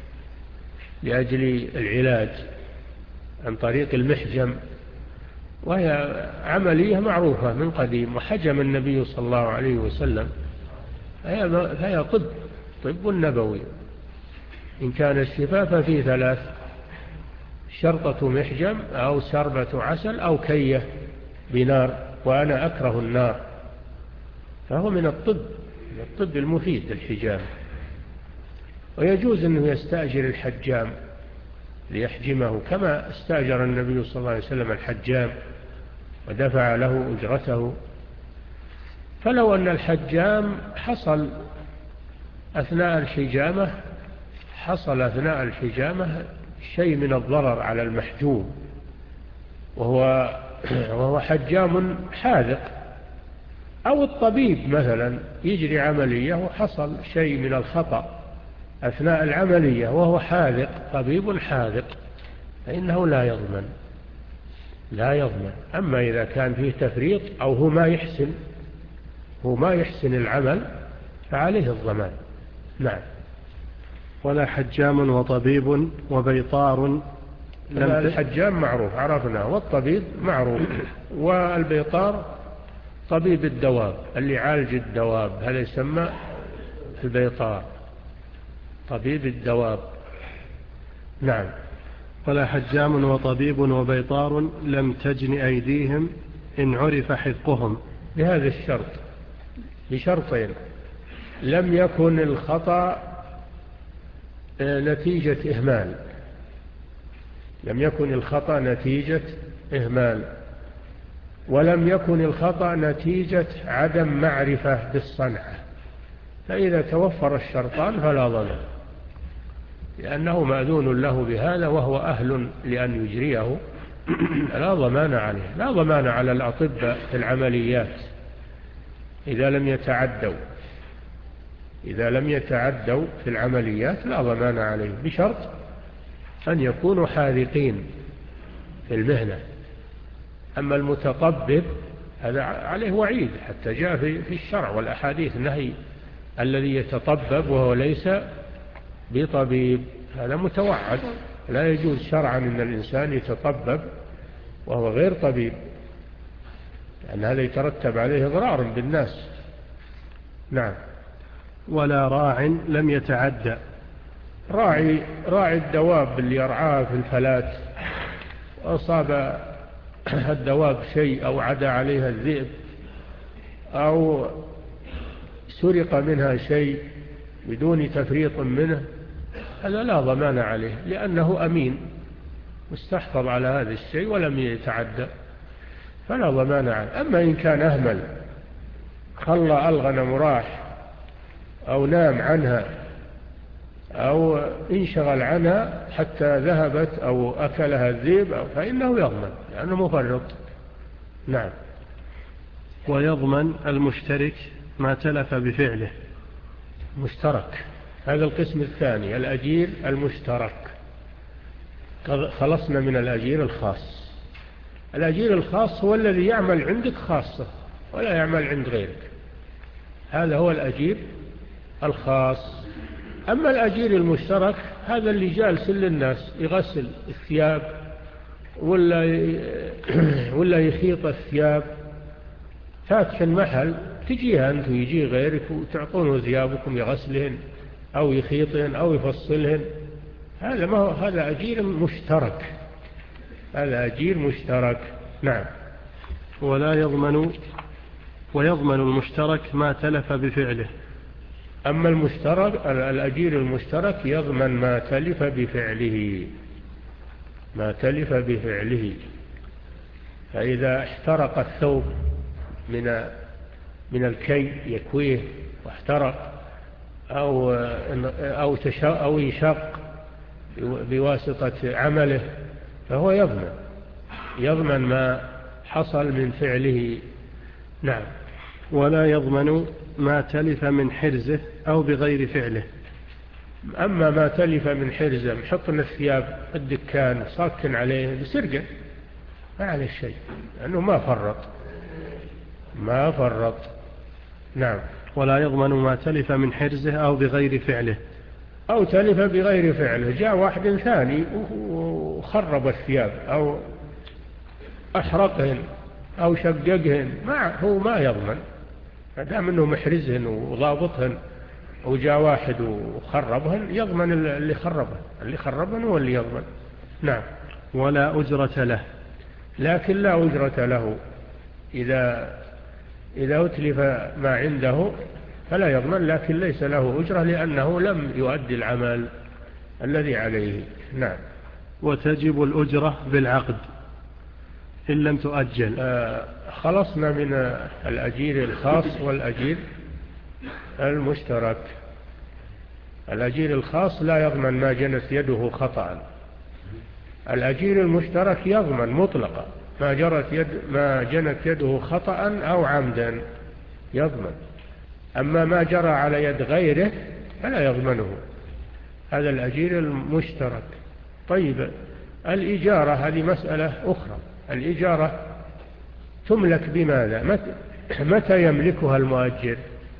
لأجل العلاج عن طريق المحجم، وهي عملية معروفة من قديم وحجم النبي صلى الله عليه وسلم، فهي طب طب نبوي. إن كان الشفاء ففيه ثلاث: شرطة محجم أو شربة عسل أو كية بنار، وأنا أكره النار، فهو من الطب من الطب المفيد الحجام. ويجوز أنه يستأجر الحجام ليحجمه كما استأجر النبي صلى الله عليه وسلم الحجام ودفع له أجرته. فلو أن الحجام حصل أثناء الحجامة حصل أثناء الحجامة شيء من الضرر على المحجوم، وهو, وهو حجام حاذق، أو الطبيب مثلا يجري عملية وحصل شيء من الخطأ أثناء العملية وهو حاذق، طبيب حاذق، فإنه لا يضمن لا يضمن. أما إذا كان فيه تفريط أو هو ما يحسن هو ما يحسن العمل فعليه الضمان. نعم. ولا حجام وطبيب وبيطار. الحجام معروف عرفنا، والطبيب معروف، والبيطار طبيب الدواب اللي يعالج الدواب، هذا يسمى البيطار، طبيب الدواب. نعم. ولا حجام وطبيب وبيطار لم تجن أيديهم إن عرف حذقهم. بهذا الشرط، بشرطين: لم يكن الخطأ نتيجة إهمال لم يكن الخطأ نتيجة إهمال ولم يكن الخطأ نتيجة عدم معرفة بالصنعة. فإذا توفر الشرطان فلا ضمان، لأنه مأذون له بهذا وهو أهل لأن يجريه، لا ضمان عليه. لا ضمان على الأطباء في العمليات إذا لم يتعدوا إذا لم يتعدوا في العمليات لا ضمان عليه، بشرط أن يكونوا حاذقين في المهنة. أما المتطبب هذا عليه وعيد، حتى جاء في الشرع والأحاديث النهي: الذي يتطبب وهو ليس بطبيب، هذا متوعد. لا يجوز شرعا أن الإنسان يتطبب وهو غير طبيب، لأن هذا يترتب عليه إضرار بالناس. نعم. ولا راع لم يتعدى. راعي راعي الدواب اللي يرعاها في الفلات، أصاب الدواب شيء أو عدى عليها الذئب أو سرق منها شيء بدون تفريط منه، هذا لا ضمان عليه، لأنه أمين مستحفظ على هذا الشيء ولم يتعدى، فلا ضمان عليه. أما إن كان أهمل، خلى الغنم راح أو نام عنها أو انشغل عنها حتى ذهبت أو أكلها الذئب، فإنه يضمن لأنه مفرط. نعم. ويضمن المشترك ما تلف بفعله. مشترك، هذا القسم الثاني، الأجير المشترك. خلصنا من الأجير الخاص. الأجير الخاص هو الذي يعمل عندك خاصة ولا يعمل عند غيرك، هذا هو الأجير الخاص. أما الأجير المشترك هذا اللي جالس للناس يغسل الثياب ولا ولا يخيط الثياب، فاتح المحل تجيها أنت ويجي غيرك وتعطونه ثيابكم يغسلهن أو يخيطهن أو يفصلهن، هذا ما هو، هذا أجير مشترك، هذا أجير مشترك. نعم. ولا يضمن ويضمن المشترك ما تلف بفعله. أما المشترك الأجير المشترك يضمن ما تلف بفعله، ما تلف بفعله. فإذا احترق الثوب من من الكي يكويه واحترق أو أو أو يشق بواسطة عمله فهو يضمن يضمن ما حصل من فعله. نعم. ولا يضمن ما تلف من حرزه أو بغير فعله. أما ما تلف من حرزه، محطن الثياب الدكان صاكن عليه بسرقة ما عليه شيء لأنه ما فرط ما فرط. نعم. ولا يضمن ما تلف من حرزه أو بغير فعله. أو تلف بغير فعله، جاء واحد ثاني وخرب الثياب أو أحرقهن أو شققهن، ما هو ما يضمن، دام أنه محرزهن وضابطهن وجاء واحد وخربهن يضمن اللي خربهن، اللي خربهن هو اللي يضمن. نعم. ولا أجرة له. لكن لا أجرة له، إذا إذا أتلف ما عنده فلا يضمن، لكن ليس له أجرة لأنه لم يؤدي العمل الذي عليه. نعم. وتجب الأجرة بالعقد إن لم تؤجل. آه خلصنا من الأجير الخاص والأجير المشترك. الأجير الخاص لا يضمن ما جنت يده خطأ، الأجير المشترك يضمن مطلقا ما جرت يد ما جنت يده خطأ أو عمدا يضمن، أما ما جرى على يد غيره فلا يضمنه، هذا الأجير المشترك. طيب الإجارة هذه مسألة أخرى. الإجارة تملك بماذا؟ متى يملكها المؤجر؟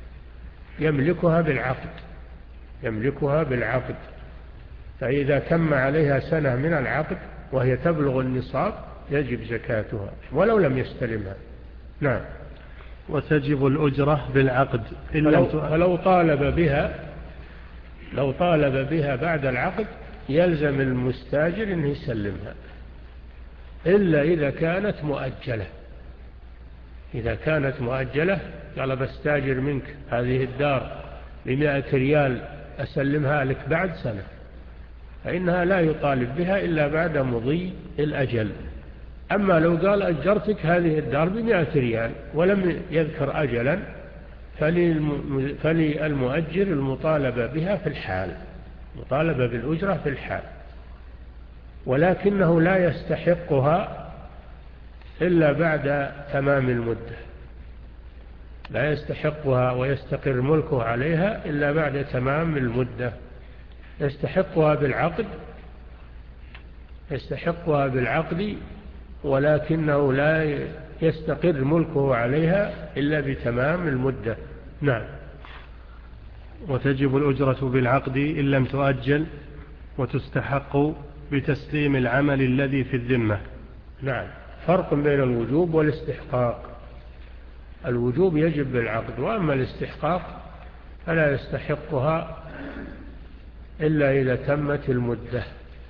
يملكها بالعقد، يملكها بالعقد. فإذا تم عليها سنة من العقد وهي تبلغ النصاب يجب زكاتها ولو لم يستلمها. نعم. وتجب الأجرة بالعقد إن فلو, لم تؤجل. فلو طالب بها لو طالب بها بعد العقد يلزم المستاجر أن يسلمها، إلا إذا كانت مؤجلة. إذا كانت مؤجلة قال بستاجر منك هذه الدار بمائة ريال أسلمها لك بعد سنة، فإنها لا يطالب بها إلا بعد مضي الأجل. أما لو قال أجرتك هذه الدار بمائة ريال ولم يذكر أجلا فللمؤجر المطالبة بها في الحال، مطالبة بالأجرة في الحال، ولكنه لا يستحقها إلا بعد تمام المدة، لا يستحقها ويستقر ملكه عليها إلا بعد تمام المدة. يستحقها بالعقد يستحقها بالعقد ولكنه لا يستقر ملكه عليها إلا بتمام المدة. نعم. وتجب الأجرة بالعقد إن لم تؤجل، وتستحق بتسليم العمل الذي في الذمة. نعم. فرق بين الوجوب والاستحقاق. الوجوب يجب بالعقد، وأما الاستحقاق فلا يستحقها إلا إذا تمت المدة،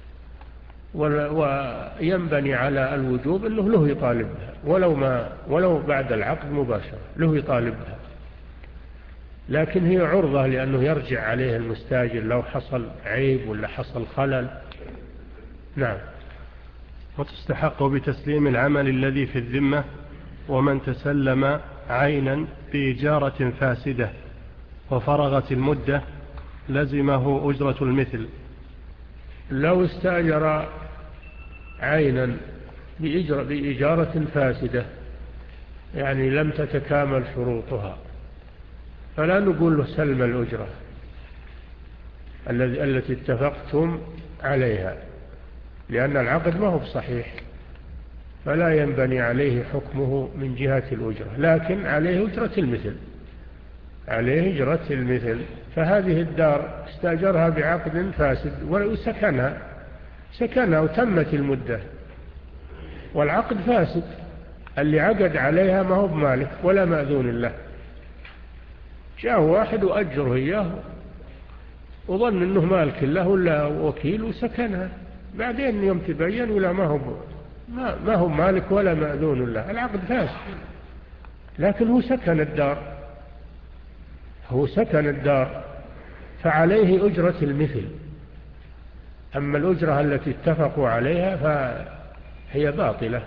وينبني على الوجوب أنه له يطالبها ولو, ما ولو بعد العقد مباشرة له يطالبها، لكن هي عرضة لأنه يرجع عليه المستاجر لو حصل عيب ولا حصل خلل. نعم. وتستحق بتسليم العمل الذي في الذمة، ومن تسلم عينا بإجارة فاسدة وفرغت المدة لزمه أجرة المثل. لو استأجر عينا بإجارة فاسدة يعني لم تتكامل شروطها فلا نقول له سلم الأجرة التي اتفقتم عليها، لأن العقد ما هو بصحيح، فلا ينبني عليه حكمه من جهة الأجرة، لكن عليه أجرة المثل، عليه أجرة المثل. فهذه الدار استأجرها بعقد فاسد وسكنها سكنها وتمت المدة والعقد فاسد، اللي عقد عليها ما هو بمالك ولا مأذون له، جاء واحد وأجره إياه وظن أنه مالك له ولا وكيل وسكنها، بعدين يوم تبين ولا ما هو ما, ما هو مالك ولا مأذون له، العقد فاسد، لكن هو سكن الدار هو سكن الدار فعليه أجرة المثل. أما الأجرة التي اتفقوا عليها فهي باطلة.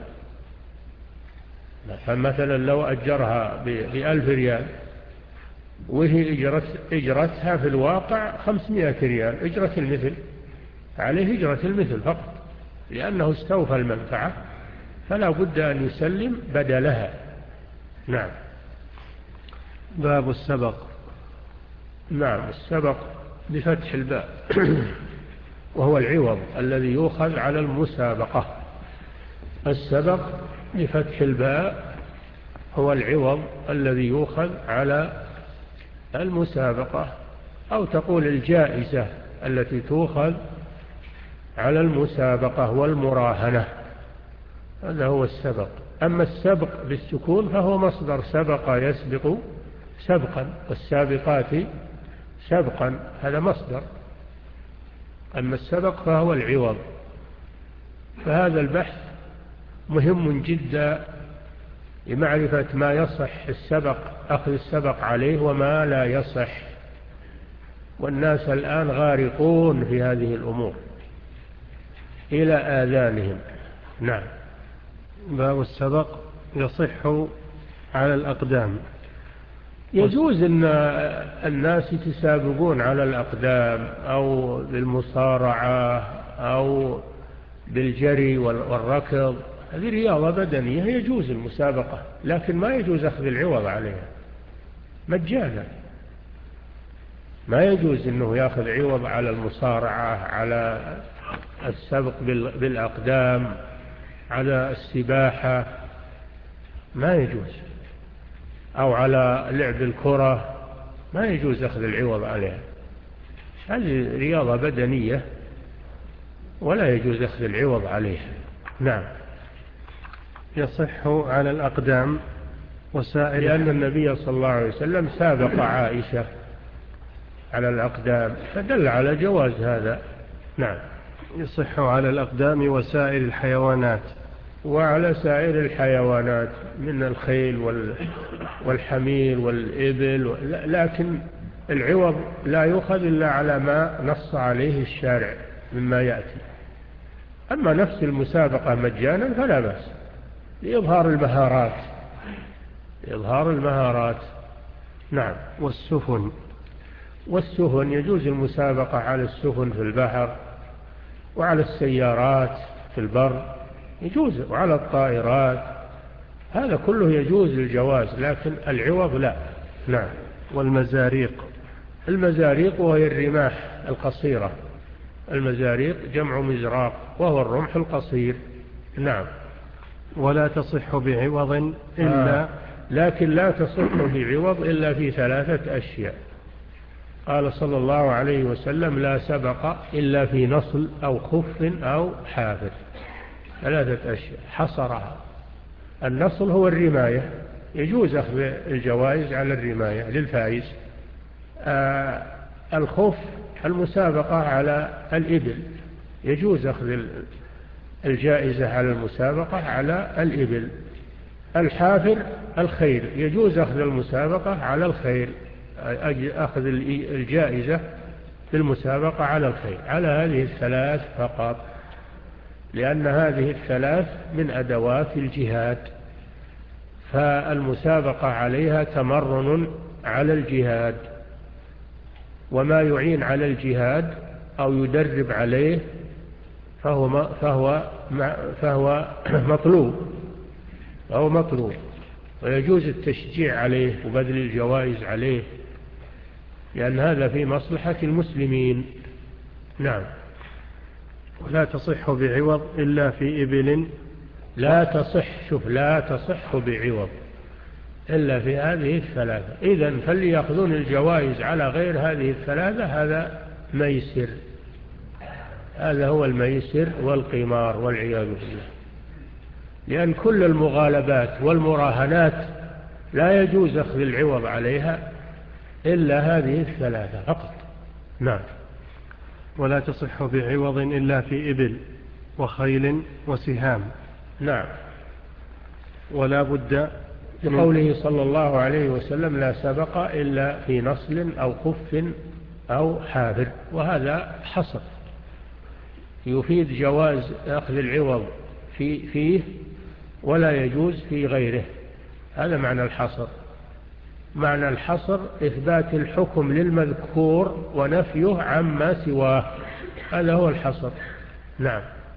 فمثلا لو أجرها بألف ريال وهي إجرت إجرتها في الواقع خمسمائة ريال، إجرة المثل، عليه إجرة المثل فقط، لأنه استوفى المنفعة فلا بد أن يسلم بدلها. نعم. باب السبق. نعم، السبق بفتح الباء وهو العوض الذي يؤخذ على المسابقة. السبق بفتح الباء هو العوض الذي يؤخذ على المسابقة، أو تقول الجائزة التي تؤخذ على المسابقة والمراهنة، هذا هو السبق. أما السبق بالسكون فهو مصدر سبق يسبق سبقا، والسابقات سبقا، هذا مصدر. أما السبق فهو العوض. فهذا البحث مهم جدا لمعرفة ما يصح السبق أخذ السبق عليه وما لا يصح، والناس الآن غارقون في هذه الأمور إلى آذانهم. نعم. باب السبق يصح على الأقدام. يجوز أن الناس يتسابقون على الأقدام أو بالمصارعة أو بالجري والركض، هذه رياضة بدنية يجوز المسابقة، لكن ما يجوز أخذ العوض عليها مجانا. ما يجوز أنه يأخذ عوض على المصارعة، على السبق بالأقدام، على السباحة، ما يجوز، أو على لعب الكرة، ما يجوز أخذ العوض عليها، هذه رياضة بدنية ولا يجوز أخذ العوض عليها. نعم. يصح على الأقدام وسائل، لأن النبي صلى الله عليه وسلم سابق عائشة على الأقدام فدل على جواز هذا. نعم. يصح على الأقدام وسائر الحيوانات، وعلى سائر الحيوانات من الخيل والحمير والإبل، لكن العوض لا يؤخذ إلا على ما نص عليه الشارع مما يأتي. أما نفس المسابقة مجانا فلا بأس، لإظهار المهارات لإظهار المهارات. نعم. والسفن. والسفن يجوز المسابقة على السفن في البحر، وعلى السيارات في البر يجوز، وعلى الطائرات، هذا كله يجوز الجواز، لكن العوض لا. نعم. والمزاريق. المزاريق وهي الرماح القصيرة، المزاريق جمع مزراق وهو الرمح القصير. نعم. ولا تصح بعوض إلا آه. لكن لا تصح بعوض إلا في ثلاثة أشياء. قال صلى الله عليه وسلم: لا سبق إلا في نصل أو خف أو حافر، ثلاثة أشياء حصرها. النصل هو الرماية، يجوز أخذ الجوائز على الرماية للفائز. آه الخف المسابقة على الإبل، يجوز أخذ الجائزة على المسابقة على الإبل. الحافر الخيل، يجوز أخذ المسابقة على الخيل، أخذ الجائزة بالمسابقة على الخيل، على هذه الثلاث فقط، لأن هذه الثلاث من أدوات الجهاد، فالمسابقة عليها تمرن على الجهاد، وما يعين على الجهاد أو يدرب عليه فهو فهو فهو مطلوب فهو مطلوب ويجوز التشجيع عليه وبذل الجوائز عليه، لأن هذا في مصلحة المسلمين. نعم. لا تصح بعوض إلا في إبل. لا تصح، شوف، لا تصح بعوض إلا في هذه الثلاثة. إذن فليأخذون الجوائز على غير هذه الثلاثة، هذا ميسر، هذا هو الميسر والقمار والعياذ بالله. لأن كل المغالبات والمراهنات لا يجوز أخذ العوض عليها إلا هذه الثلاثة فقط. نعم. ولا تصح بعوض إلا في إبل وخيل وسهام. نعم. ولا بد لقوله صلى الله عليه وسلم: لا سبق إلا في نصل أو خف أو حافر. وهذا حصر يفيد جواز أخذ العوض في فيه ولا يجوز في غيره. هذا معنى الحصر. معنى الحصر إثبات الحكم للمذكور ونفيه عما سواه، هذا هو الحصر. نعم.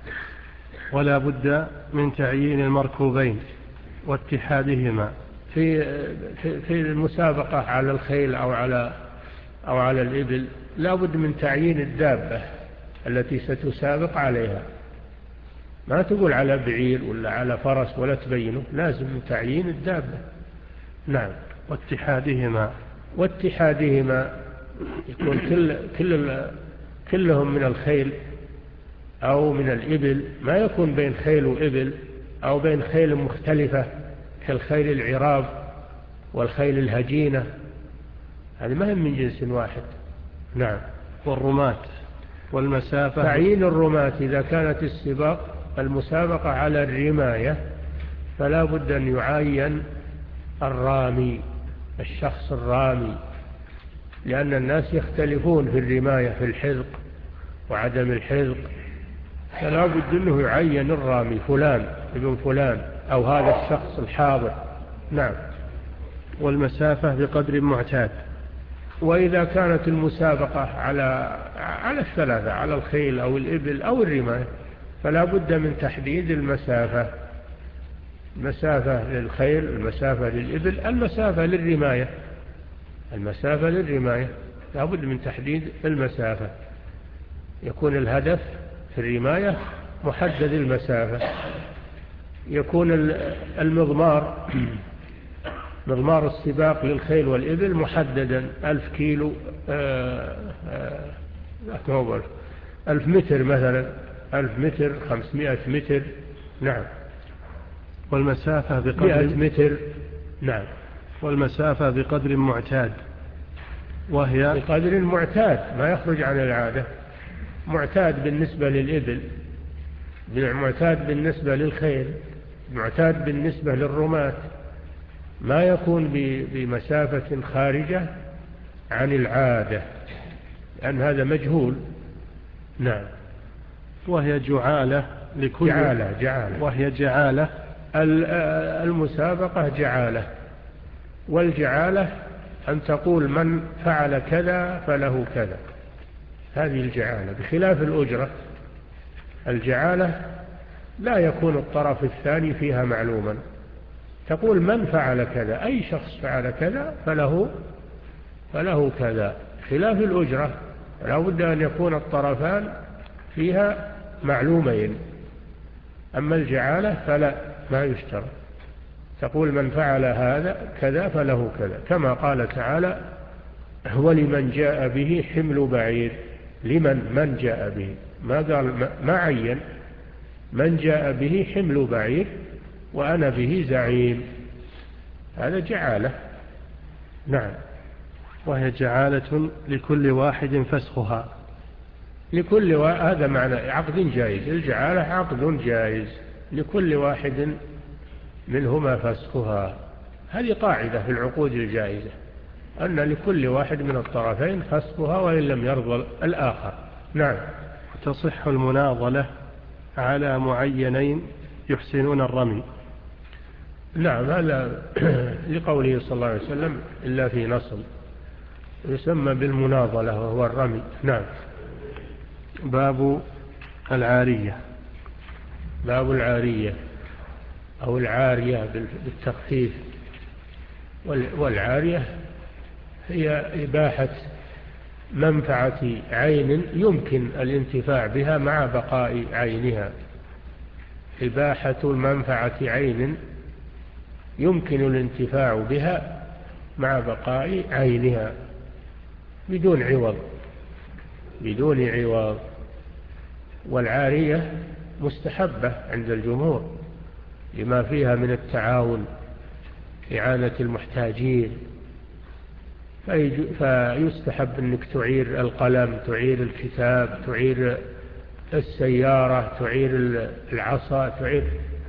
ولا بد من تعيين المركوبين واتحادهما في في المسابقة على الخيل أو على أو على الإبل. لا بد من تعيين الدابة التي ستسابق عليها، ما تقول على بعير ولا على فرس ولا تبينه، لازم تعيين الدابة. نعم. واتحادهما واتحادهما يكون كل كل كلهم من الخيل أو من الإبل، ما يكون بين خيل وإبل أو بين خيل مختلفة كالخيل العراب والخيل الهجينة، هذه ما هم من جنس واحد. نعم. والرماة والمسافة. تعيين الرماة إذا كانت السباق المسابقة على الرماية فلا بد أن يعين الرامي، الشخص الرامي، لأن الناس يختلفون في الرماية، في الحذق وعدم الحذق، فلا بد أنه يعين الرامي فلان ابن فلان أو هذا الشخص الحاضر. نعم. والمسافة بقدر معتاد. وإذا كانت المسابقة على على الثلاثة، على الخيل أو الإبل أو الرماية، فلا بد من تحديد المسافة، المسافة للخيل، المسافة للإبل، المسافة للرماية، المسافة للرماية لا بد من تحديد المسافة، يكون الهدف في الرماية محدد المسافة، يكون المضمار مضمار السباق للخيل والإبل محددا ألف كيلو آه آه ألف متر مثلا، ألف متر، خمسمائة متر. نعم. والمسافة بقدر مئة متر. نعم. والمسافة بقدر معتاد، وهي بقدر معتاد ما يخرج عن العادة، معتاد بالنسبة للإبل، معتاد بالنسبة للخيل، معتاد بالنسبة للرماة، ما يكون بمسافة خارجة عن العادة، لأن هذا مجهول. نعم. وهي جعالة لكل جعالة جعالة وهي جعالة المسابقة جعالة، والجعالة أن تقول من فعل كذا فله كذا، هذه الجعالة، بخلاف الأجرة. الجعالة لا يكون الطرف الثاني فيها معلوما، تقول من فعل كذا، أي شخص فعل كذا فله فله كذا، خلاف الأجرة لا بد أن يكون الطرفان فيها معلومين. أما الجعالة فلا، ما يشترط، تقول من فعل هذا كذا فله كذا، كما قال تعالى: ولمن جاء به حمل بعير. لمن من جاء به، ما قال ما عين، من جاء به حمل بعير وأنا به زعيم، هذا جعالة. نعم. وهي جعالة لكل واحد فسخها. لكل و... هذا معنى عقد جائز، الجعالة عقد جائز لكل واحد منهما فسخها، هذه قاعدة في العقود الجائزة، أن لكل واحد من الطرفين فسخها وإن لم يرضى الآخر. نعم. تصح المناضلة على معينين يحسنون الرمي. نعم. هذا لقوله صلى الله عليه وسلم: إلا في نصل، يسمى بالمناضلة وهو الرمي. نعم. باب العارية. باب العارية أو العارية بالتخفيف، والعارية هي إباحة منفعة عين يمكن الانتفاع بها مع بقاء عينها. إباحة المنفعة عين يمكن الانتفاع بها مع بقاء عينها بدون عوض بدون عوض. والعارية مستحبة عند الجمهور لما فيها من التعاون، إعانة المحتاجين، فيستحب أنك تعير القلم، تعير الكتاب، تعير السيارة، تعير العصا، تعير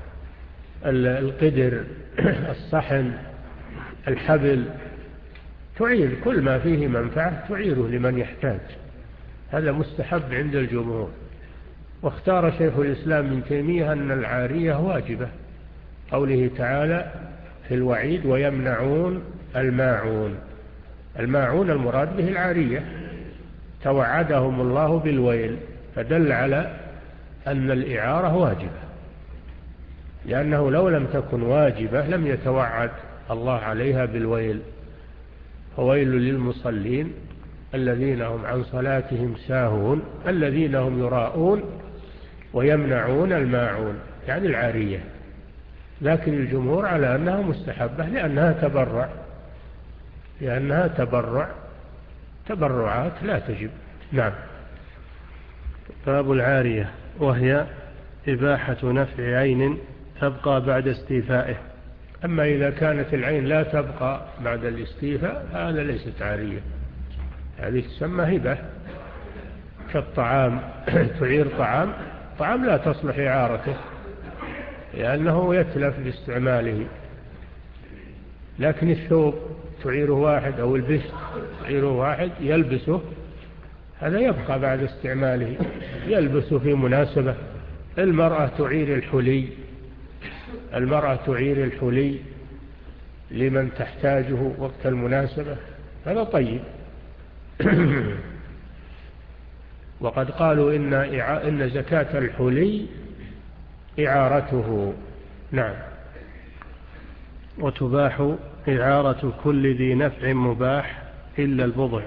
القدر، الصحن، الحبل، تعير كل ما فيه منفعة تعيره لمن يحتاج. هذا مستحب عند الجمهور. واختار شيخ الإسلام ابن تيمية أن العارية واجبة، قوله تعالى في الوعيد ويمنعون الماعون. الماعون المراد به العارية، توعدهم الله بالويل، فدل على أن الإعارة واجبة، لأنه لو لم تكن واجبة لم يتوعد الله عليها بالويل. فويل للمصلين الذين هم عن صلاتهم ساهون الذين هم يراءون ويمنعون الماعون، يعني العارية. لكن الجمهور على أنها مستحبة لأنها تبرع لأنها تبرع تبرعات لا تجب. نعم. باب العارية، وهي إباحة نفع عين تبقى بعد استيفائه. أما إذا كانت العين لا تبقى بعد الاستيفاء هذا ليست عارية، هذه تسمى هبة. كالطعام تعير طعام طعام لا تصلح إعارته لأنه يتلف باستعماله، لكن الثوب تعيره واحد أو البشت تعيره واحد يلبسه، هذا يبقى بعد استعماله، يلبسه في مناسبة. المرأة تعير الحلي المرأة تعير الحلي لمن تحتاجه وقت المناسبة، هذا طيب. وقد قالوا إن, إن زكاة الحلي إعارته. نعم. وتباح إعارة كل ذي نفع مباح إلا البضع.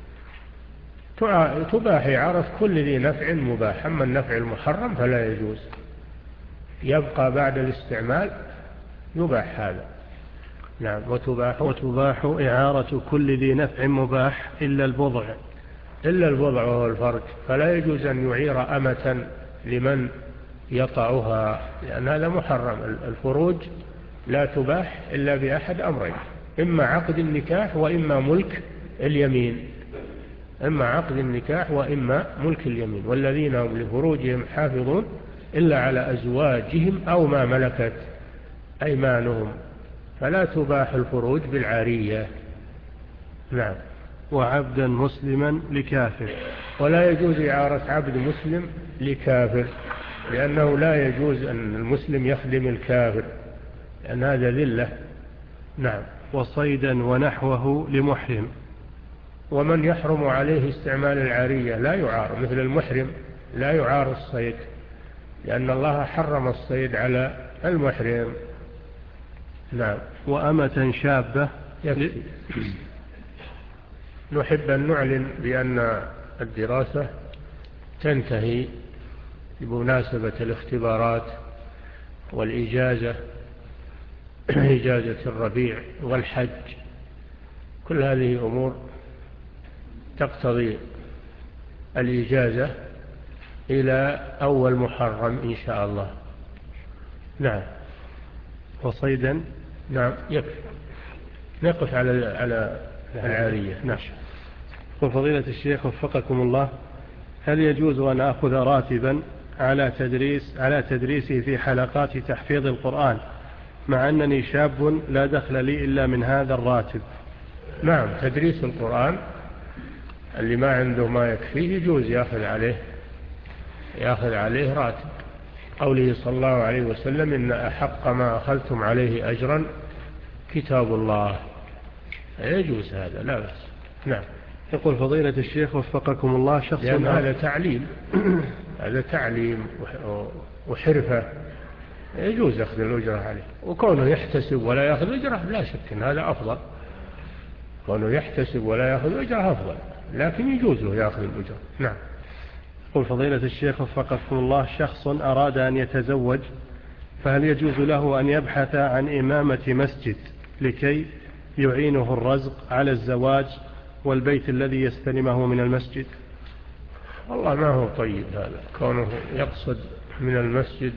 تباح إعارة كل ذي نفع مباح، أما النفع المحرم فلا يجوز، يبقى بعد الاستعمال يباح هذا. نعم. وتباح وتباح إعارة كل ذي نفع مباح إلا البضع. إلا البضع وهو الفرج، فلا يجوز أن يعير أمة لمن يطأها لأن هذا محرم. الفروج لا تباح إلا بأحد أمرين، إما عقد النكاح وإما ملك اليمين إما عقد النكاح وإما ملك اليمين. والذين هم لفروجهم حافظون إلا على أزواجهم أو ما ملكت أيمانهم، فلا تباح الفروج بالعارية. نعم. وعبدا مسلما لكافر. ولا يجوز إعارة عبد مسلم لكافر، لأنه لا يجوز أن المسلم يخدم الكافر، لأن هذا ذلة. نعم. وصيدا ونحوه لمحرم. ومن يحرم عليه استعمال العارية لا يعار، مثل المحرم لا يعار الصيد، لأن الله حرم الصيد على المحرم. نعم. وأمة شابة. يكفي. نحب أن نعلن بأن الدراسة تنتهي بمناسبة الاختبارات والإجازة، إجازة الربيع والحج، كل هذه أمور تقتضي الإجازة إلى أول محرم إن شاء الله. نعم. وصيدا. نعم. يكفي. نقف على على العارية. نعم. وفضيلة الشيخ وفقكم الله، هل يجوز أن أخذ راتبا على تدريس على تدريسي في حلقات تحفيظ القرآن مع أنني شاب لا دخل لي إلا من هذا الراتب؟ نعم. تدريس القرآن اللي ما عنده ما يكفيه يجوز يأخذ عليه يأخذ عليه راتب. قوله صلى الله عليه وسلم إن أحق ما أخذتم عليه أجرا كتاب الله، يجوز هذا لا بأس. نعم. يقول فضيلة الشيخ وفقكم الله، شخص لأن هذا تعليم هذا تعليم وحرفة، يجوز أخذ الأجرة عليه، وكونه يحتسب ولا يأخذ الأجرة لا شك أن هذا أفضل كونه يحتسب ولا يأخذ أجر أفضل، لكن يجوز له يأخذ الأجر. نعم. يقول فضيلة الشيخ وفقكم الله، شخص أراد أن يتزوج، فهل يجوز له أن يبحث عن إمامة مسجد لكي يعينه الرزق على الزواج والبيت الذي يستلمه من المسجد؟ والله ما هو طيب هذا، كونه يقصد من المسجد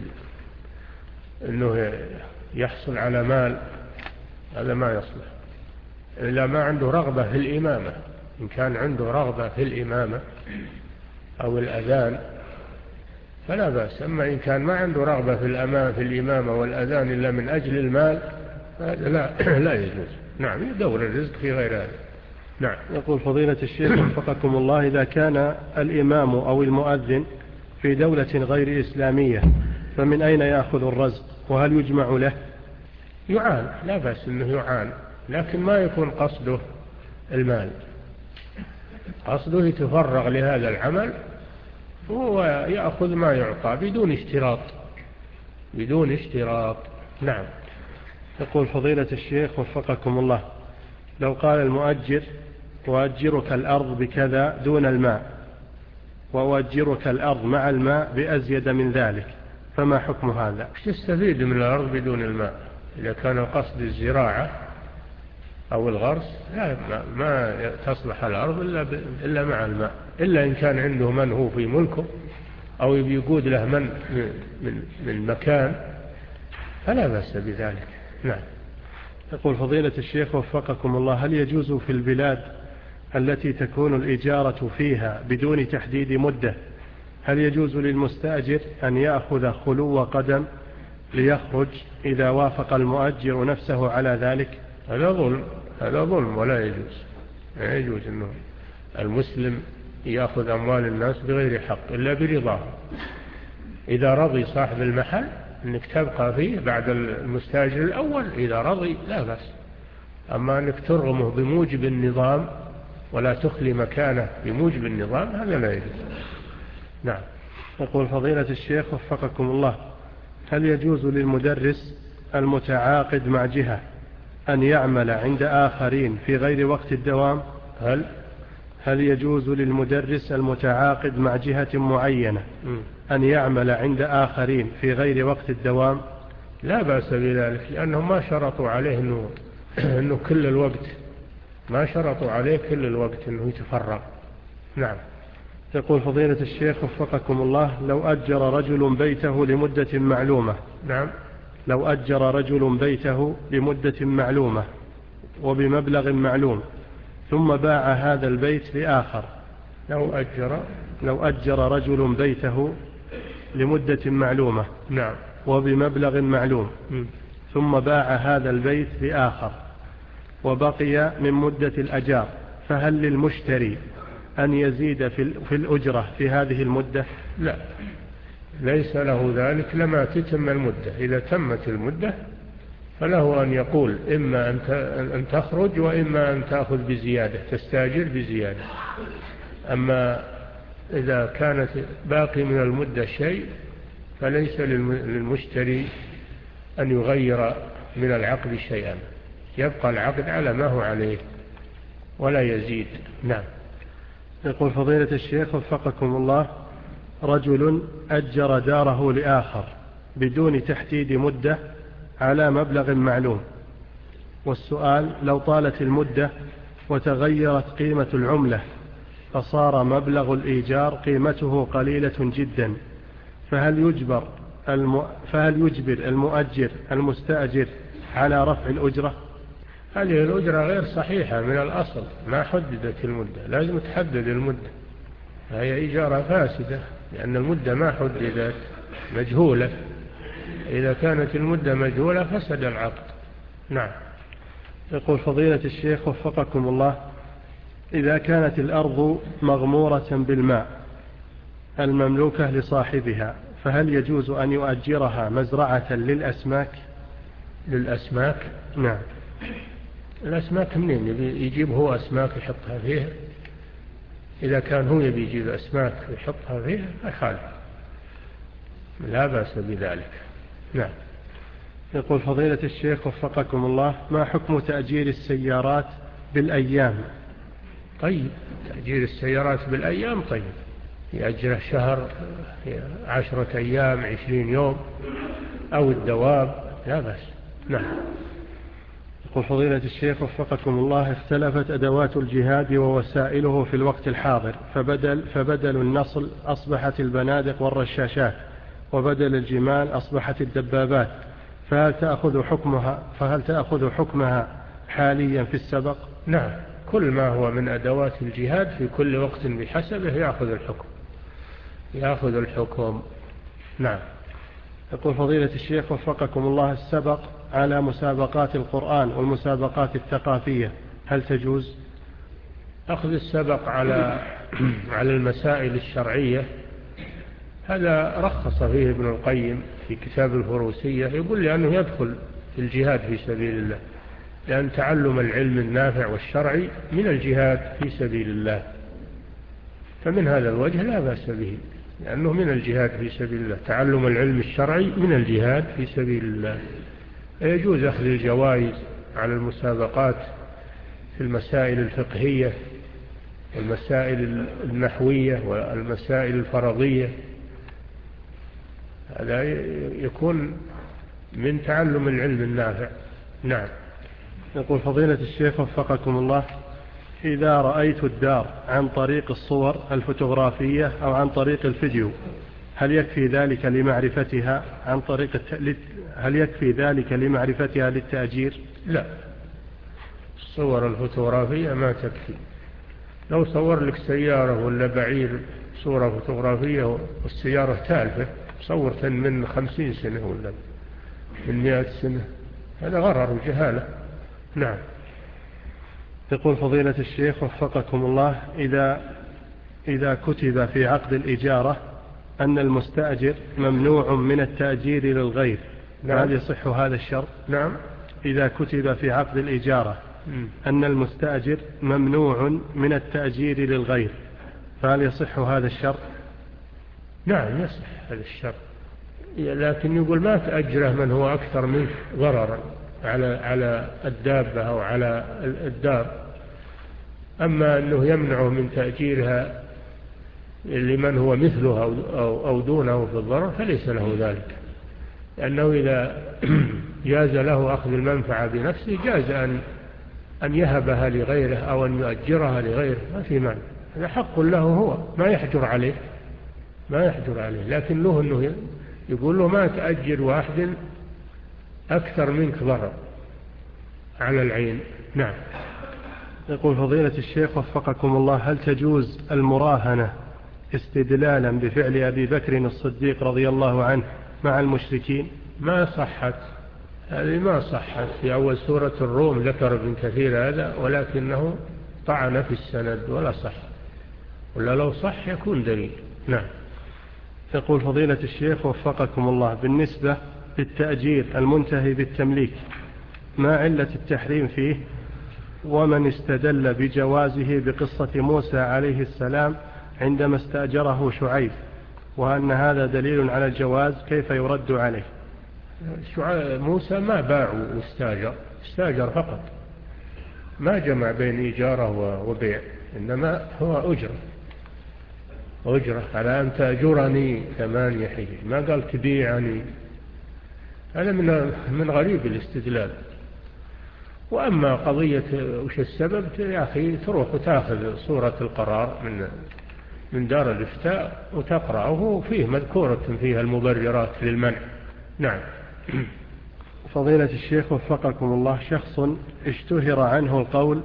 أنه يحصل على مال، هذا ما يصلح إلا ما عنده رغبة في الإمامة. إن كان عنده رغبة في الإمامة أو الأذان فلا بأس، أما إن كان ما عنده رغبة في الأمام في الإمامة والأذان إلا من أجل المال هذا لا, لا يجوز. نعم، يدور الرزق في غير هذا. نعم. يقول فضيلة الشيخ وفقكم الله، إذا كان الإمام أو المؤذن في دولة غير إسلامية فمن أين يأخذ الرزق، وهل يجمع له؟ يعان، لا بأس أنه يعان، لكن ما يكون قصده المال، قصده يتفرغ لهذا العمل وهو يأخذ ما يعطى بدون اشتراط، بدون اشتراط. نعم. يقول فضيلة الشيخ وفقكم الله، لو قال المؤجر وأجرك الأرض بكذا دون الماء وأجرك الأرض مع الماء بأزيد من ذلك، فما حكم هذا؟ تستفيد من الأرض بدون الماء إذا كان القصد الزراعة أو الغرس، لا ما تصلح الأرض إلا, إلا مع الماء، إلا إن كان عنده من هو في ملكه أو يقود له من من, من مكان فلا بأس بذلك. نعم. يقول فضيلة الشيخ وفقكم الله، هل يجوز في البلاد التي تكون الإجارة فيها بدون تحديد مدة، هل يجوز للمستأجر أن يأخذ خلو قدم ليخرج إذا وافق المؤجر نفسه على ذلك؟ هذا ظلم، هذا ظلم ولا يجوز. لا يجوز أنه المسلم يأخذ أموال الناس بغير حق إلا برضاه. إذا رضي صاحب المحل أنك تبقى فيه بعد المستأجر الأول، إذا رضي لا بأس، أما أنك ترغمه بموجب النظام ولا تخلي مكانه بموجب النظام هذا لا يجوز. نعم. يقول فضيلة الشيخ وفقكم الله، هل يجوز للمدرس المتعاقد مع جهة أن يعمل عند آخرين في غير وقت الدوام؟ هل هل يجوز للمدرس المتعاقد مع جهة معينة أن يعمل عند آخرين في غير وقت الدوام؟ لا بأس بذلك، لأنهم ما شرطوا عليه أنه, إنه كل الوقت، ما شرطوا عليه كل الوقت أنه يتفرغ. نعم. يقول فضيلة الشيخ وفقكم الله، لو أجر رجل بيته لمدة معلومة. نعم. لو أجر رجل بيته لمدة معلومة وبمبلغ معلوم ثم باع هذا البيت لآخر. لو أجر لو أجر رجل بيته لمدة معلومة. نعم. وبمبلغ معلوم م. ثم باع هذا البيت لآخر وبقي من مدة الأجار، فهل للمشتري أن يزيد في الأجرة في هذه المدة؟ لا، ليس له ذلك لما تتم المدة. إذا تمت المدة فله أن يقول إما أن تخرج وإما أن تأخذ بزيادة، تستاجر بزيادة. أما إذا كانت باقي من المدة شيء فليس للمشتري أن يغير من العقد شيئا، يبقى العقد على ما هو عليه ولا يزيد. نعم. يقول فضيلة الشيخ وفقكم الله، رجل أجر داره لآخر بدون تحديد مدة على مبلغ معلوم، والسؤال لو طالت المدة وتغيرت قيمة العملة فصار مبلغ الإيجار قيمته قليلة جدا، فهل يجبر الم... فهل يجبر المؤجر المستأجر على رفع الأجرة؟ هذه الأجرة غير صحيحة من الأصل، ما حددت المدة، لازم تحدد المدة، هي إجارة فاسدة لأن المدة ما حددت، مجهولة. إذا كانت المدة مجهولة فسد العقد. نعم. يقول فضيلة الشيخ وفقكم الله، إذا كانت الأرض مغمورة بالماء المملوكة لصاحبها فهل يجوز أن يؤجرها مزرعة للأسماك؟ للأسماك؟ نعم. الأسماك منين يجيب هو أسماك يحطها فيها؟ إذا كان هو يبي يجيب أسماك يحطها فيها فخالف، لا بأس بذلك. نعم. يقول فضيلة الشيخ وفقكم الله، ما حكم تأجير السيارات بالأيام. طيب، تأجير السيارات بالأيام طيب، يأجر شهر، عشرة أيام، عشرين يوم، أو الدواب، لا بأس. نعم. يقول فضيلة الشيخ وفقكم الله: اختلفت أدوات الجهاد ووسائله في الوقت الحاضر، فبدل, فبدل النصل أصبحت البنادق والرشاشات، وبدل الجمال أصبحت الدبابات، فهل تأخذ حكمها, فهل تأخذ حكمها حاليا في السبق؟ نعم، كل ما هو من أدوات الجهاد في كل وقت بحسبه يأخذ الحكم، يأخذ الحكم. نعم. يقول فضيلة الشيخ وفقكم الله: السبق على مسابقات القرآن والمسابقات الثقافية هل تجوز؟ أخذ السبق على على المسائل الشرعية هذا رخص فيه ابن القيم في كتاب الفروسية، يقول لأنه يدخل في الجهاد في سبيل الله، لأن تعلم العلم النافع والشرعي من الجهاد في سبيل الله، فمن هذا الوجه لا بأس به، لأنه من الجهاد في سبيل الله، تعلم العلم الشرعي من الجهاد في سبيل الله. يجوز أخذ الجوائز على المسابقات في المسائل الفقهية والمسائل النحوية والمسائل الفرضية، هذا يكون من تعلم العلم النافع. نعم. يقول فضيلة الشيخ وفقكم الله: إذا رأيت الدار عن طريق الصور الفوتوغرافية أو عن طريق الفيديو هل يكفي ذلك لمعرفتها عن طريق الت... هل يكفي ذلك لمعرفتها للتأجير؟ لا، الصور الفوتوغرافية ما تكفي. لو صور لك سيارة ولا بعير صورة فوتوغرافية والسيارة تالفة، صورت من خمسين سنة ولا من مئة سنة، هذا غرر وجهالة. نعم. يقول فضيلة الشيخ وفقكم الله: إذا إذا كتب في عقد الإجارة أن المستأجر ممنوع من التأجير للغير، نعم. هل يصح هذا الشرط؟ نعم. إذا كتب في عقد الإجارة م. أن المستأجر ممنوع من التأجير للغير، فهل يصح هذا الشرط؟ نعم، يصح هذا الشرط، لكن يقول ما تأجره من هو أكثر منه ضررا على على الدابة أو على الدار. أما أنه يمنعه من تأجيرها لمن هو مثله أو, أو دونه في الضرر فليس له ذلك، لأنه إذا جاز له أخذ المنفعة بنفسه جاز أن أن يهبها لغيره أو أن يؤجرها لغيره، ما في مانع، هذا حق له هو، ما يحجر عليه ما يحجر عليه لكن له أنه يقول له ما تأجر واحد أكثر منك ضرر على العين. نعم. يقول فضيلة الشيخ وفقكم الله: هل تجوز المراهنة استدلالا بفعل أبي بكر الصديق رضي الله عنه مع المشركين؟ ما صحت هذه، ما صحت. في أول سورة الروم ذكر ابن كثير هذا، ولكنه طعن في السند ولا صح، ولا لو صح يكون دليل. نعم. يقول فضيلة الشيخ وفقكم الله: بالنسبة للتأجير المنتهي بالتمليك ما علة التحريم فيه؟ ومن استدل بجوازه بقصة موسى عليه السلام عندما استأجره شعيب، وأن هذا دليل على الجواز، كيف يرد عليه؟ موسى ما باع واستاجر، استاجر فقط، ما جمع بين إيجاره وبيع، إنما هو أجرة أجرة على أن تأجرني ثمانية حجج، ما قال تبيعني. هذا من من غريب الاستدلال. وأما قضية وش السبب، يا أخي تروح وتأخذ صورة القرار من من دار الإفتاء وتقرأه، فيه مذكورة فيها المبررات للمنع. نعم. فضيلة الشيخ وفقكم الله: شخص اشتهر عنه القول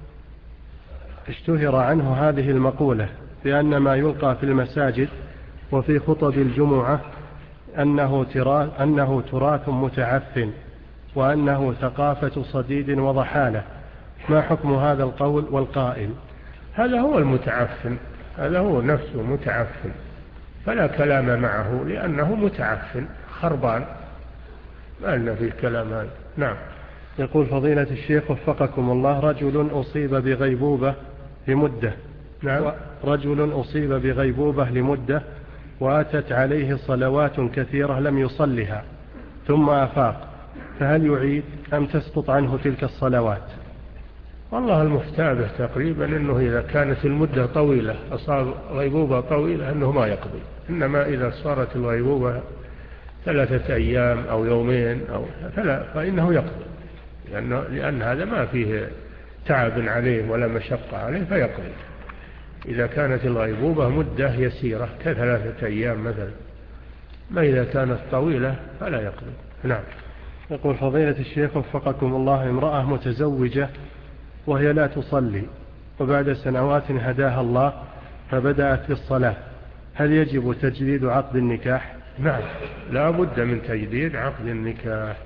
اشتهر عنه هذه المقولة بأن ما يلقى في المساجد وفي خطب الجمعة أنه تراث, أنه تراث متعفن، وأنه ثقافة صديد وضحالة، ما حكم هذا القول والقائل؟ هذا هو المتعفن، هذا هو نفسه متعفن، فلا كلام معه لأنه متعفن خربان، ما لنا في الكلام هذا. نعم. يقول فضيلة الشيخ وفقكم الله: رجل أصيب بغيبوبة لمدة نعم. رجل أصيب بغيبوبة لمدة وأتت عليه صلوات كثيرة لم يصلها ثم أفاق، فهل يعيد أم تسقط عنه تلك الصلوات؟ والله المفتى به تقريبا أنه إذا كانت المدة طويلة أصاب غيبوبة طويلة أنه ما يقضي، إنما إذا صارت الغيبوبة ثلاثة أيام أو يومين أو فلا فإنه يقضي، لأن, لأن هذا ما فيه تعب عليه ولا مشقة عليه فيقضي. إذا كانت الغيبوبة مدة يسيرة كثلاثة أيام مثلا، ما إذا كانت طويلة فلا يقضي. نعم. يقول فضيلة الشيخ وفقكم الله، امرأة متزوجة وهي لا تصلي وبعد سنوات هداها الله فبدأت في الصلاة، هل يجب تجديد عقد النكاح؟ نعم، لا بد من تجديد عقد النكاح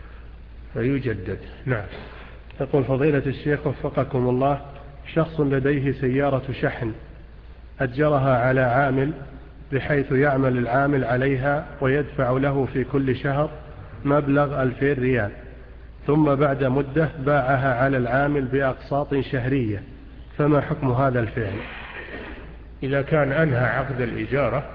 فيجدد. نعم. يقول فضيلة الشيخ وفقكم الله، شخص لديه سيارة شحن أجرها على عامل بحيث يعمل العامل عليها ويدفع له في كل شهر مبلغ ألفين ريال، ثم بعد مدة باعها على العامل بأقساط شهرية، فما حكم هذا الفعل؟ إذا كان أنهى عقد الإجارة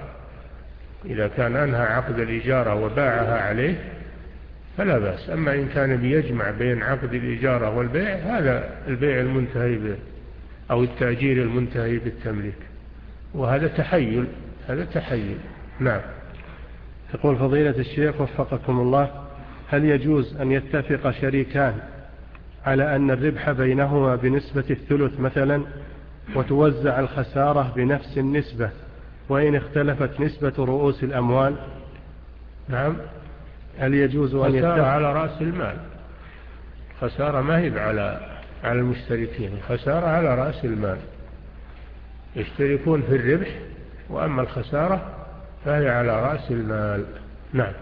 إذا كان أنهى عقد الإجارة وباعها عليه فلا بأس. أما إن كان بيجمع بين عقد الإجارة والبيع، هذا البيع المنتهي به أو التأجير المنتهي بالتمليك، وهذا تحيل هذا تحيل. نعم. يقول فضيلة الشيخ وفقكم الله، هل يجوز أن يتفق شريكان على أن الربح بينهما بنسبة الثلث مثلا، وتوزع الخسارة بنفس النسبة وإن اختلفت نسبة رؤوس الأموال؟ نعم. هل يجوز أن يتفق؟ خسارة على رأس المال، خسارة ما هي على على المشتركين، الخسارة على رأس المال، يشتركون في الربح وأما الخسارة فهي على رأس المال. نعم.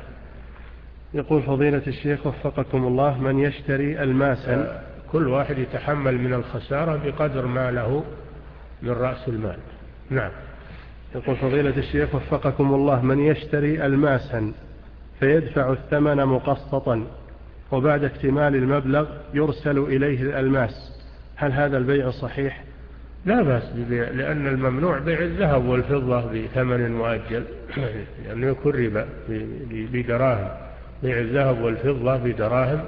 يقول فضيلة الشيخ وفقكم الله، من يشتري الماسن، كل واحد يتحمل من الخسارة بقدر ما له من رأس المال. نعم. يقول فضيلة الشيخ وفقكم الله، من يشتري الماسن فيدفع الثمن مقسطا وبعد اكتمال المبلغ يرسل إليه الألماس، هل هذا البيع صحيح؟ لا بأس ببيع، لأن الممنوع بيع الذهب والفضة بثمن مؤجل، لأنه يكون ربا بدراهم. بيع الذهب والفضة بدراهم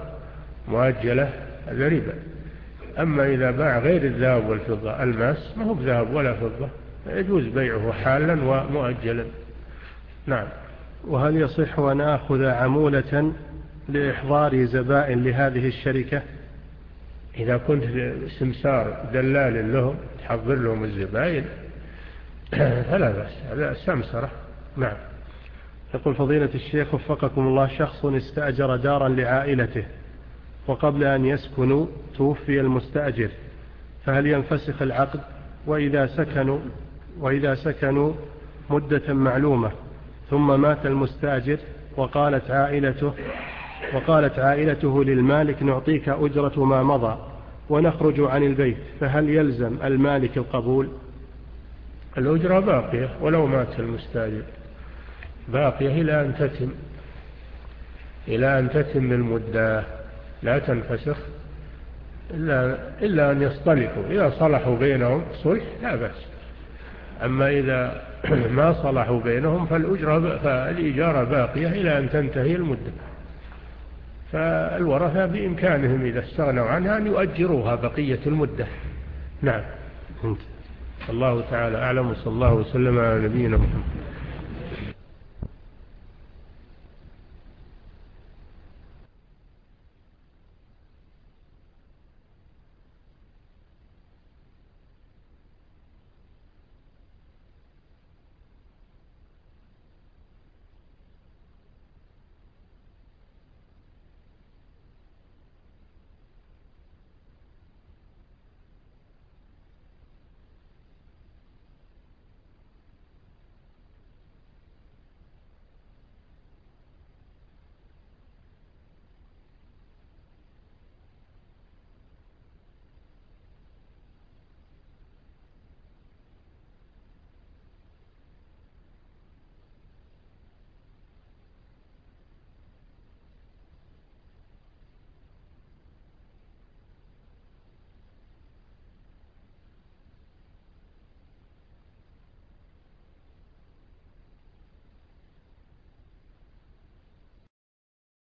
مؤجلة هذا ربا. أما إذا باع غير الذهب والفضة الماس، ما هو بذهب ولا فضة، يجوز بيعه حالا ومؤجلا. نعم. وهل يصح أن آخذ عمولة لإحضار زبائن لهذه الشركة؟ إذا كنت سمسار دلال لهم تحضر لهم الزبائن فلا بأس، هذا سمسرة. نعم. يقول فضيلة الشيخ وفقكم الله، شخص استأجر دارا لعائلته وقبل أن يسكنوا توفي المستأجر، فهل ينفسخ العقد؟ وإذا سكنوا, وإذا سكنوا مدة معلومة ثم مات المستأجر وقالت عائلته وقالت عائلته للمالك نعطيك أجرة ما مضى ونخرج عن البيت، فهل يلزم المالك القبول؟ الأجرة باقية ولو مات المستأجر، باقية إلى أن تتم إلى أن تتم المدة، لا تنفسخ إلا, إلا أن يصطلحوا. إذا صلحوا بينهم صلح لا بأس، أما إذا ما صلحوا بينهم فالأجرة فالإجارة باقية إلى أن تنتهي المدة. فالورثة بإمكانهم إذا استغنوا عنها أن يؤجروها بقية المدة. نعم. الله تعالى أعلم، وصلى الله وسلم على نبينا محمد.